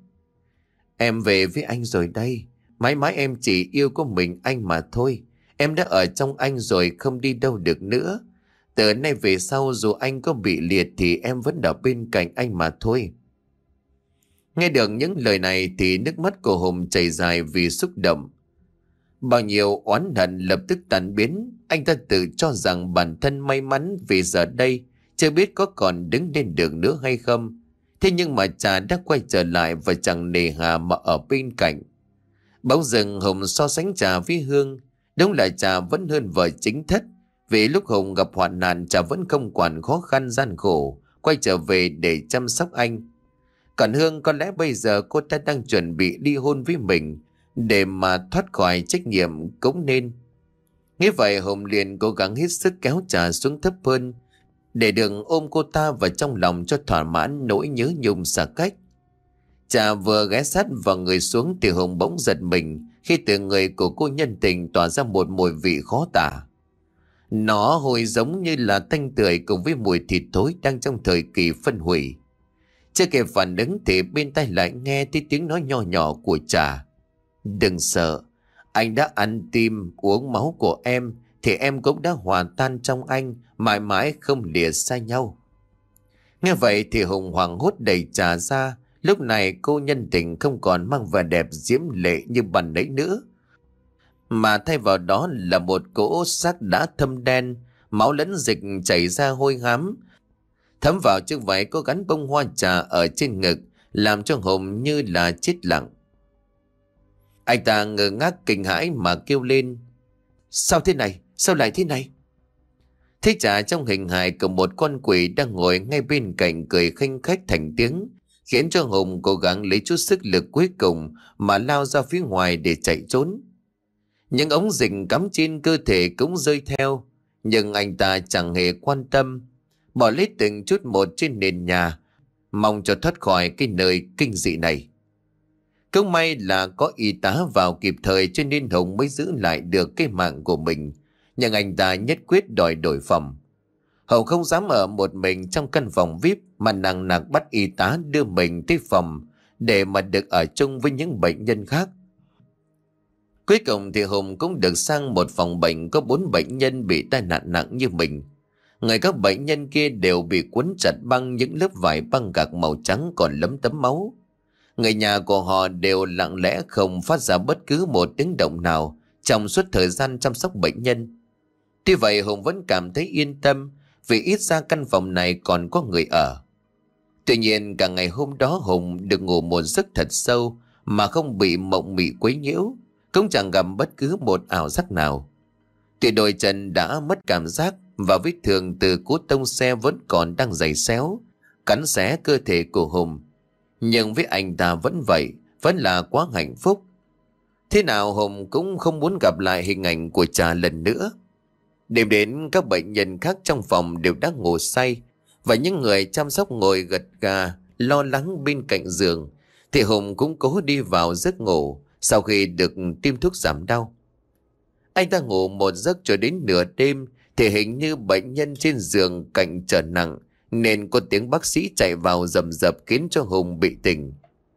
Em về với anh rồi đây. Mãi mãi em chỉ yêu có mình anh mà thôi. Em đã ở trong anh rồi, không đi đâu được nữa. Từ nay về sau dù anh có bị liệt thì em vẫn ở bên cạnh anh mà thôi. Nghe được những lời này thì nước mắt của Hùng chảy dài vì xúc động. Bao nhiêu oán hận lập tức tan biến. Anh ta tự cho rằng bản thân may mắn vì giờ đây chưa biết có còn đứng lên được nữa hay không. Thế nhưng mà Trà đã quay trở lại và chẳng nề hà mà ở bên cạnh. Bỗng dưng Hùng so sánh Trà với Hương. Đúng là Trà vẫn hơn vợ chính thất, vì lúc Hùng gặp hoạn nạn Trà vẫn không quản khó khăn gian khổ, quay trở về để chăm sóc anh. Còn Hương có lẽ bây giờ cô ta đang chuẩn bị ly hôn với mình, để mà thoát khỏi trách nhiệm cũng nên. Nghĩ vậy Hùng liền cố gắng hết sức kéo Trà xuống thấp hơn, để đừng ôm cô ta vào trong lòng cho thỏa mãn nỗi nhớ nhung xa cách. Trà vừa ghé sát vào người xuống thì Hùng bỗng giật mình khi từ người của cô nhân tình tỏa ra một mùi vị khó tả. Nó hồi giống như là tanh tưởi cùng với mùi thịt thối đang trong thời kỳ phân hủy. Chưa kịp phản ứng thì bên tai lại nghe thấy tiếng nói nhỏ nhỏ của Trà: Đừng sợ, anh đã ăn tim uống máu của em thì em cũng đã hòa tan trong anh, mãi mãi không lìa xa nhau. Nghe vậy thì Hùng hoảng hốt đẩy Trà ra. Lúc này cô nhân tình không còn mang vẻ đẹp diễm lệ như ban nãy nữa, mà thay vào đó là một cỗ xác đã thâm đen, máu lẫn dịch chảy ra hôi hám, thấm vào chiếc váy có gắn bông hoa trà ở trên ngực, làm cho Hùng như là chết lặng. Anh ta ngơ ngác kinh hãi mà kêu lên: Sao thế này? Sao lại thế này? Thấy Trà trong hình hài của một con quỷ đang ngồi ngay bên cạnh cười khinh khách thành tiếng, khiến cho Hùng cố gắng lấy chút sức lực cuối cùng mà lao ra phía ngoài để chạy trốn. Những ống dịch cắm trên cơ thể cũng rơi theo, nhưng anh ta chẳng hề quan tâm, bỏ lấy từng chút một trên nền nhà, mong cho thoát khỏi cái nơi kinh dị này. Cũng may là có y tá vào kịp thời cho nên Hùng mới giữ lại được cái mạng của mình, nhưng anh ta nhất quyết đòi đổi phòng. Hồng không dám ở một mình trong căn phòng vi ai pi mà nằng nặc bắt y tá đưa mình tới phòng để mà được ở chung với những bệnh nhân khác. Cuối cùng thì Hùng cũng được sang một phòng bệnh có bốn bệnh nhân bị tai nạn nặng như mình. Người các bệnh nhân kia đều bị quấn chặt băng những lớp vải băng gạc màu trắng còn lấm tấm máu. Người nhà của họ đều lặng lẽ không phát ra bất cứ một tiếng động nào trong suốt thời gian chăm sóc bệnh nhân. Tuy vậy Hùng vẫn cảm thấy yên tâm vì ít ra căn phòng này còn có người ở. Tuy nhiên cả ngày hôm đó Hùng được ngủ một giấc thật sâu mà không bị mộng mị quấy nhiễu, cũng chẳng gặp bất cứ một ảo giác nào. Tuy đôi chân đã mất cảm giác và vết thương từ cú tông xe vẫn còn đang dày xéo, cắn xé cơ thể của Hùng. Nhưng với anh ta vẫn vậy, vẫn là quá hạnh phúc. Thế nào Hùng cũng không muốn gặp lại hình ảnh của cha lần nữa. Đêm đến các bệnh nhân khác trong phòng đều đã ngủ say, và những người chăm sóc ngồi gật gà lo lắng bên cạnh giường, thì Hùng cũng cố đi vào giấc ngủ sau khi được tiêm thuốc giảm đau. Anh ta ngủ một giấc cho đến nửa đêm thì hình như bệnh nhân trên giường cạnh trở nặng, nên có tiếng bác sĩ chạy vào rầm rập khiến cho Hùng bị tỉnh.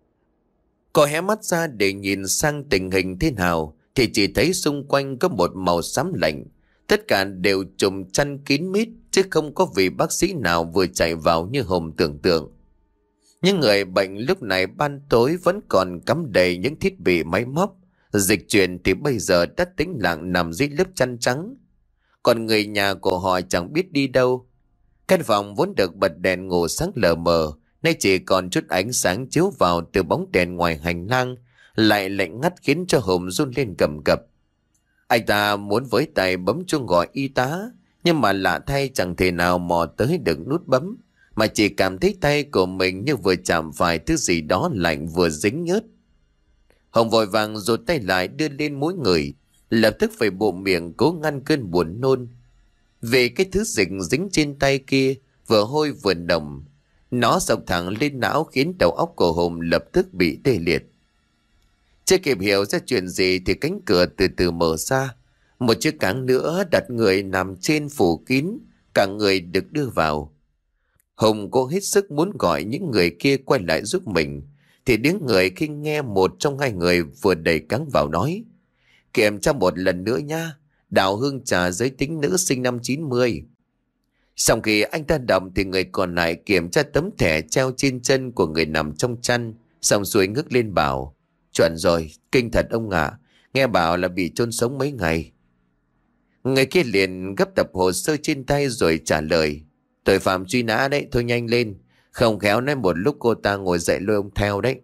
Cô hé mắt ra để nhìn sang tình hình thế nào thì chỉ thấy xung quanh có một màu xám lạnh. Tất cả đều trùm chăn kín mít, chứ không có vị bác sĩ nào vừa chạy vào như Hùng tưởng tượng. Những người bệnh lúc này ban tối vẫn còn cắm đầy những thiết bị máy móc. Dịch chuyển thì bây giờ đã tĩnh lặng nằm dưới lớp chăn trắng. Còn người nhà của họ chẳng biết đi đâu. Căn phòng vốn được bật đèn ngủ sáng lờ mờ, nay chỉ còn chút ánh sáng chiếu vào từ bóng đèn ngoài hành lang, lại lạnh ngắt khiến cho Hùng run lên cầm cập. Anh ta muốn với tay bấm chuông gọi y tá, nhưng mà lạ thay chẳng thể nào mò tới được nút bấm, mà chỉ cảm thấy tay của mình như vừa chạm phải thứ gì đó lạnh vừa dính nhớt. Hồng vội vàng rụt tay lại đưa lên mũi người, lập tức phải bụm miệng cố ngăn cơn buồn nôn. Vì cái thứ dịch dính trên tay kia vừa hôi vừa nồng, nó xộc thẳng lên não khiến đầu óc của Hùng lập tức bị tê liệt. Chưa kịp hiểu ra chuyện gì thì cánh cửa từ từ mở ra. Một chiếc cáng nữa đặt người nằm trên phủ kín, cả người được đưa vào. Hùng cố hết sức muốn gọi những người kia quay lại giúp mình, thì tiếng người khi nghe một trong hai người vừa đẩy cáng vào nói: "Kiểm tra một lần nữa nha, Đào Hương Trà giới tính nữ sinh năm chín mươi. Sau khi anh ta đọc thì người còn lại kiểm tra tấm thẻ treo trên chân của người nằm trong chăn, xong xuôi ngước lên bảo: "Chuẩn rồi, kinh thật ông ạ, nghe bảo là bị chôn sống mấy ngày." Người kia liền gấp tập hồ sơ trên tay rồi trả lời: "Tội phạm truy nã đấy, thôi nhanh lên, không khéo nói một lúc cô ta ngồi dậy lôi ông theo đấy."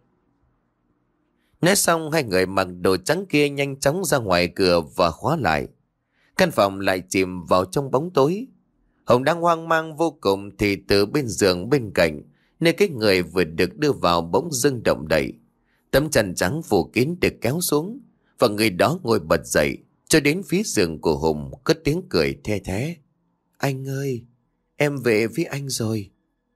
Nói xong hai người mặc đồ trắng kia nhanh chóng ra ngoài cửa và khóa lại. Căn phòng lại chìm vào trong bóng tối. Hồng đang hoang mang vô cùng thì từ bên giường bên cạnh, nơi cái người vừa được đưa vào bỗng dưng động đậy. Tấm chăn trắng phủ kín được kéo xuống, và người đó ngồi bật dậy cho đến phía giường của Hùng, cất tiếng cười the thé: "Anh ơi, em về với anh rồi."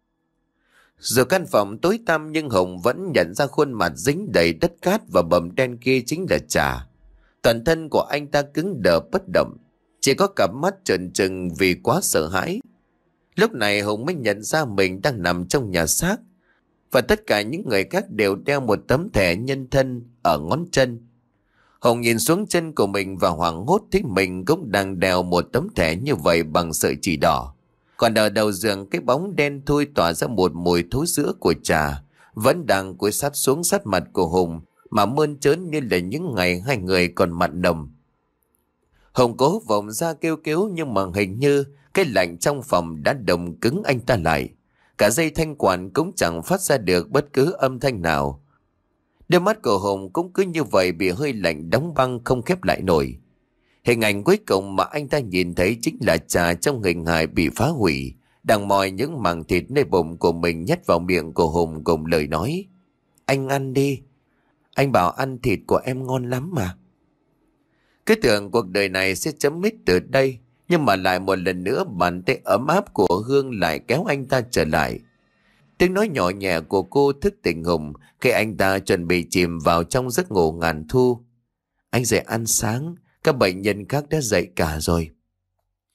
Dù căn phòng tối tăm nhưng Hùng vẫn nhận ra khuôn mặt dính đầy đất cát và bầm đen kia chính là Trà. Toàn thân của anh ta cứng đờ bất động, chỉ có cặp mắt trợn trừng vì quá sợ hãi. Lúc này Hùng mới nhận ra mình đang nằm trong nhà xác, và tất cả những người khác đều đeo một tấm thẻ nhân thân ở ngón chân. Hùng nhìn xuống chân của mình và hoảng hốt thấy mình cũng đang đeo một tấm thẻ như vậy bằng sợi chỉ đỏ. Còn ở đầu giường, cái bóng đen thui tỏa ra một mùi thối rữa của Trà vẫn đang cúi sát xuống sát mặt của Hùng mà mơn trớn như là những ngày hai người còn mặn nồng. Hùng cố vòng ra kêu cứu, nhưng mà hình như cái lạnh trong phòng đã đồng cứng anh ta lại. Cả dây thanh quản cũng chẳng phát ra được bất cứ âm thanh nào. Đôi mắt của Hùng cũng cứ như vậy bị hơi lạnh đóng băng không khép lại nổi. Hình ảnh cuối cùng mà anh ta nhìn thấy chính là Trà trong hình hài bị phá hủy, đang moi những mảng thịt nơi bụng của mình nhét vào miệng của Hùng cùng lời nói: "Anh ăn đi, anh bảo ăn thịt của em ngon lắm mà." Cứ tưởng cuộc đời này sẽ chấm dứt từ đây, nhưng mà lại một lần nữa bàn tay ấm áp của Hương lại kéo anh ta trở lại. Tiếng nói nhỏ nhẹ của cô thức tỉnh Hùng khi anh ta chuẩn bị chìm vào trong giấc ngủ ngàn thu. "Anh dậy ăn sáng, các bệnh nhân khác đã dậy cả rồi."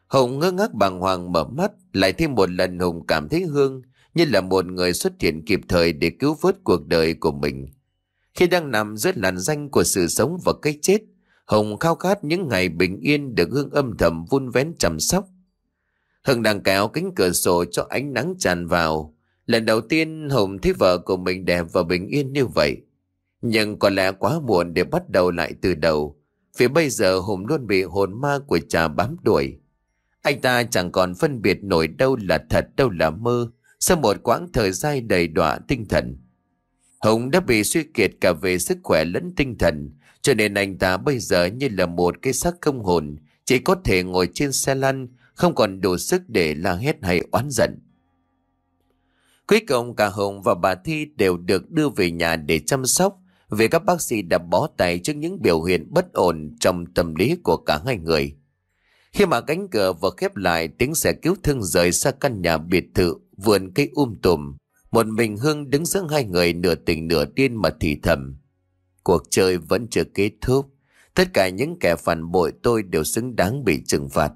Hùng ngơ ngác bàng hoàng mở mắt, lại thêm một lần Hùng cảm thấy Hương như là một người xuất hiện kịp thời để cứu vớt cuộc đời của mình. Khi đang nằm giữa làn ranh của sự sống và cái chết, Hùng khao khát những ngày bình yên được Hương âm thầm vun vén chăm sóc. Hưng đang kéo cánh cửa sổ cho ánh nắng tràn vào. Lần đầu tiên Hùng thấy vợ của mình đẹp và bình yên như vậy. Nhưng có lẽ quá muộn để bắt đầu lại từ đầu. Vì bây giờ Hùng luôn bị hồn ma của Trà bám đuổi. Anh ta chẳng còn phân biệt nổi đâu là thật đâu là mơ sau một quãng thời gian đầy đọa tinh thần. Hùng đã bị suy kiệt cả về sức khỏe lẫn tinh thần, cho nên anh ta bây giờ như là một cái xác không hồn, chỉ có thể ngồi trên xe lăn, không còn đủ sức để la hét hay oán giận. Cuối cùng cả Hùng và bà Thi đều được đưa về nhà để chăm sóc, vì các bác sĩ đã bó tay trước những biểu hiện bất ổn trong tâm lý của cả hai người. Khi mà cánh cửa vừa khép lại, tiếng xe cứu thương rời xa căn nhà biệt thự vườn cây um tùm. Một mình Hương đứng giữa hai người nửa tỉnh nửa điên mà thì thầm: cuộc chơi vẫn chưa kết thúc. Tất cả những kẻ phản bội tôi đều xứng đáng bị trừng phạt.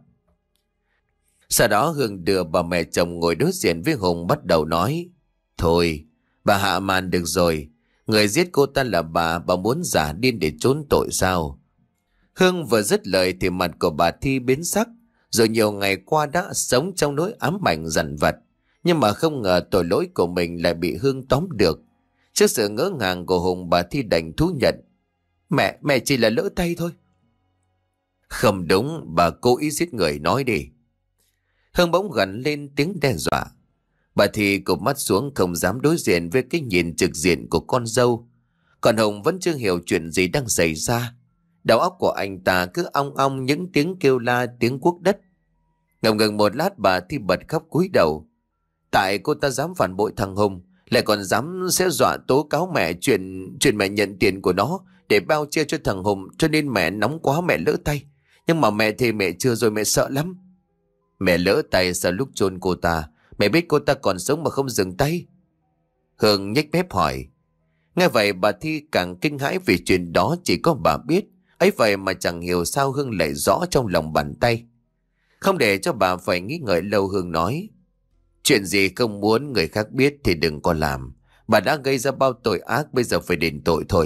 Sau đó Hương đưa bà mẹ chồng ngồi đối diện với Hùng bắt đầu nói: thôi, bà hạ màn được rồi. Người giết cô ta là bà, bà muốn giả điên để trốn tội sao? Hương vừa dứt lời thì mặt của bà Thi biến sắc. Rồi nhiều ngày qua đã sống trong nỗi ám ảnh dằn vặt, nhưng mà không ngờ tội lỗi của mình lại bị Hương tóm được. Trước sự ngỡ ngàng của Hùng, bà Thi đành thú nhận: Mẹ, mẹ chỉ là lỡ tay thôi. Không đúng, bà cố ý giết người, nói đi. Hương bỗng gằn lên tiếng đe dọa. Bà Thi cụp mắt xuống, không dám đối diện với cái nhìn trực diện của con dâu. Còn Hùng vẫn chưa hiểu chuyện gì đang xảy ra. Đầu óc của anh ta cứ ong ong những tiếng kêu la, tiếng cuốc đất. Ngầm ngừng một lát, bà Thi bật khóc cúi đầu. Tại cô ta dám phản bội thằng Hùng, lại còn dám sẽ dọa tố cáo mẹ chuyện chuyện mẹ nhận tiền của nó để bao che cho thằng Hùng, cho nên mẹ nóng quá, mẹ lỡ tay. Nhưng mà mẹ thì mẹ chưa rồi, mẹ sợ lắm. Mẹ lỡ tay sao lúc chôn cô ta mẹ biết cô ta còn sống mà không dừng tay? Hương nhếch mép hỏi. Nghe vậy bà Thi càng kinh hãi vì chuyện đó chỉ có bà biết. Ấy vậy mà chẳng hiểu sao Hương lại rõ trong lòng bàn tay. Không để cho bà phải nghĩ ngợi lâu, Hương nói: chuyện gì không muốn người khác biết thì đừng có làm. Bà đã gây ra bao tội ác, bây giờ phải đền tội thôi.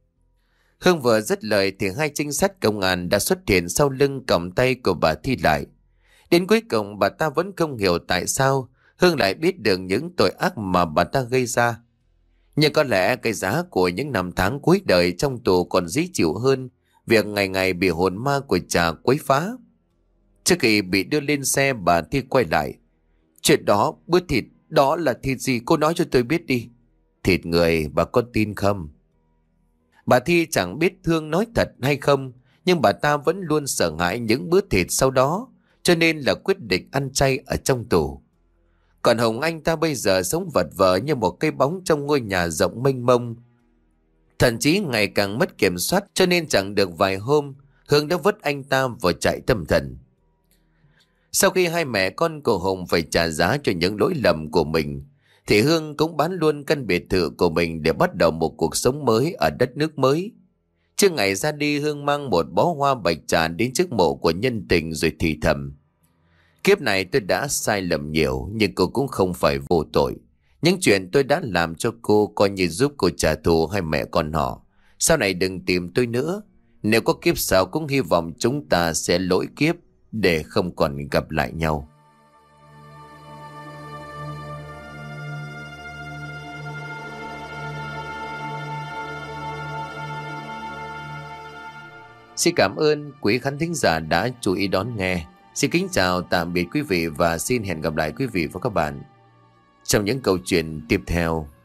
Hương vừa dứt lời thì hai trinh sát công an đã xuất hiện sau lưng, còng tay của bà Thi lại. Đến cuối cùng bà ta vẫn không hiểu tại sao Hương lại biết được những tội ác mà bà ta gây ra. Nhưng có lẽ cái giá của những năm tháng cuối đời trong tù còn dễ chịu hơn việc ngày ngày bị hồn ma của Trà quấy phá. Trước khi bị đưa lên xe, bà Thi quay lại. Chuyện đó, bữa thịt đó là thịt gì, cô nói cho tôi biết đi. Thịt người, bà có tin không? Bà Thi chẳng biết Hương nói thật hay không, nhưng bà ta vẫn luôn sợ hãi những bữa thịt sau đó, cho nên là quyết định ăn chay ở trong tù. Còn Hùng, anh ta bây giờ sống vật vờ như một cây bóng trong ngôi nhà rộng mênh mông. Thậm chí ngày càng mất kiểm soát, cho nên chẳng được vài hôm Hương đã vứt anh ta vào trại tâm thần. Sau khi hai mẹ con của Hùng phải trả giá cho những lỗi lầm của mình, thì Hương cũng bán luôn căn biệt thự của mình để bắt đầu một cuộc sống mới ở đất nước mới. Trước ngày ra đi, Hương mang một bó hoa bạch tràn đến trước mộ của nhân tình rồi thì thầm: kiếp này tôi đã sai lầm nhiều, nhưng cô cũng không phải vô tội. Những chuyện tôi đã làm cho cô coi như giúp cô trả thù hai mẹ con họ. Sau này đừng tìm tôi nữa. Nếu có kiếp sau cũng hy vọng chúng ta sẽ lỗi kiếp để không còn gặp lại nhau. Xin cảm ơn quý khán thính giả đã chú ý đón nghe. Xin kính chào tạm biệt quý vị và xin hẹn gặp lại quý vị và các bạn trong những câu chuyện tiếp theo.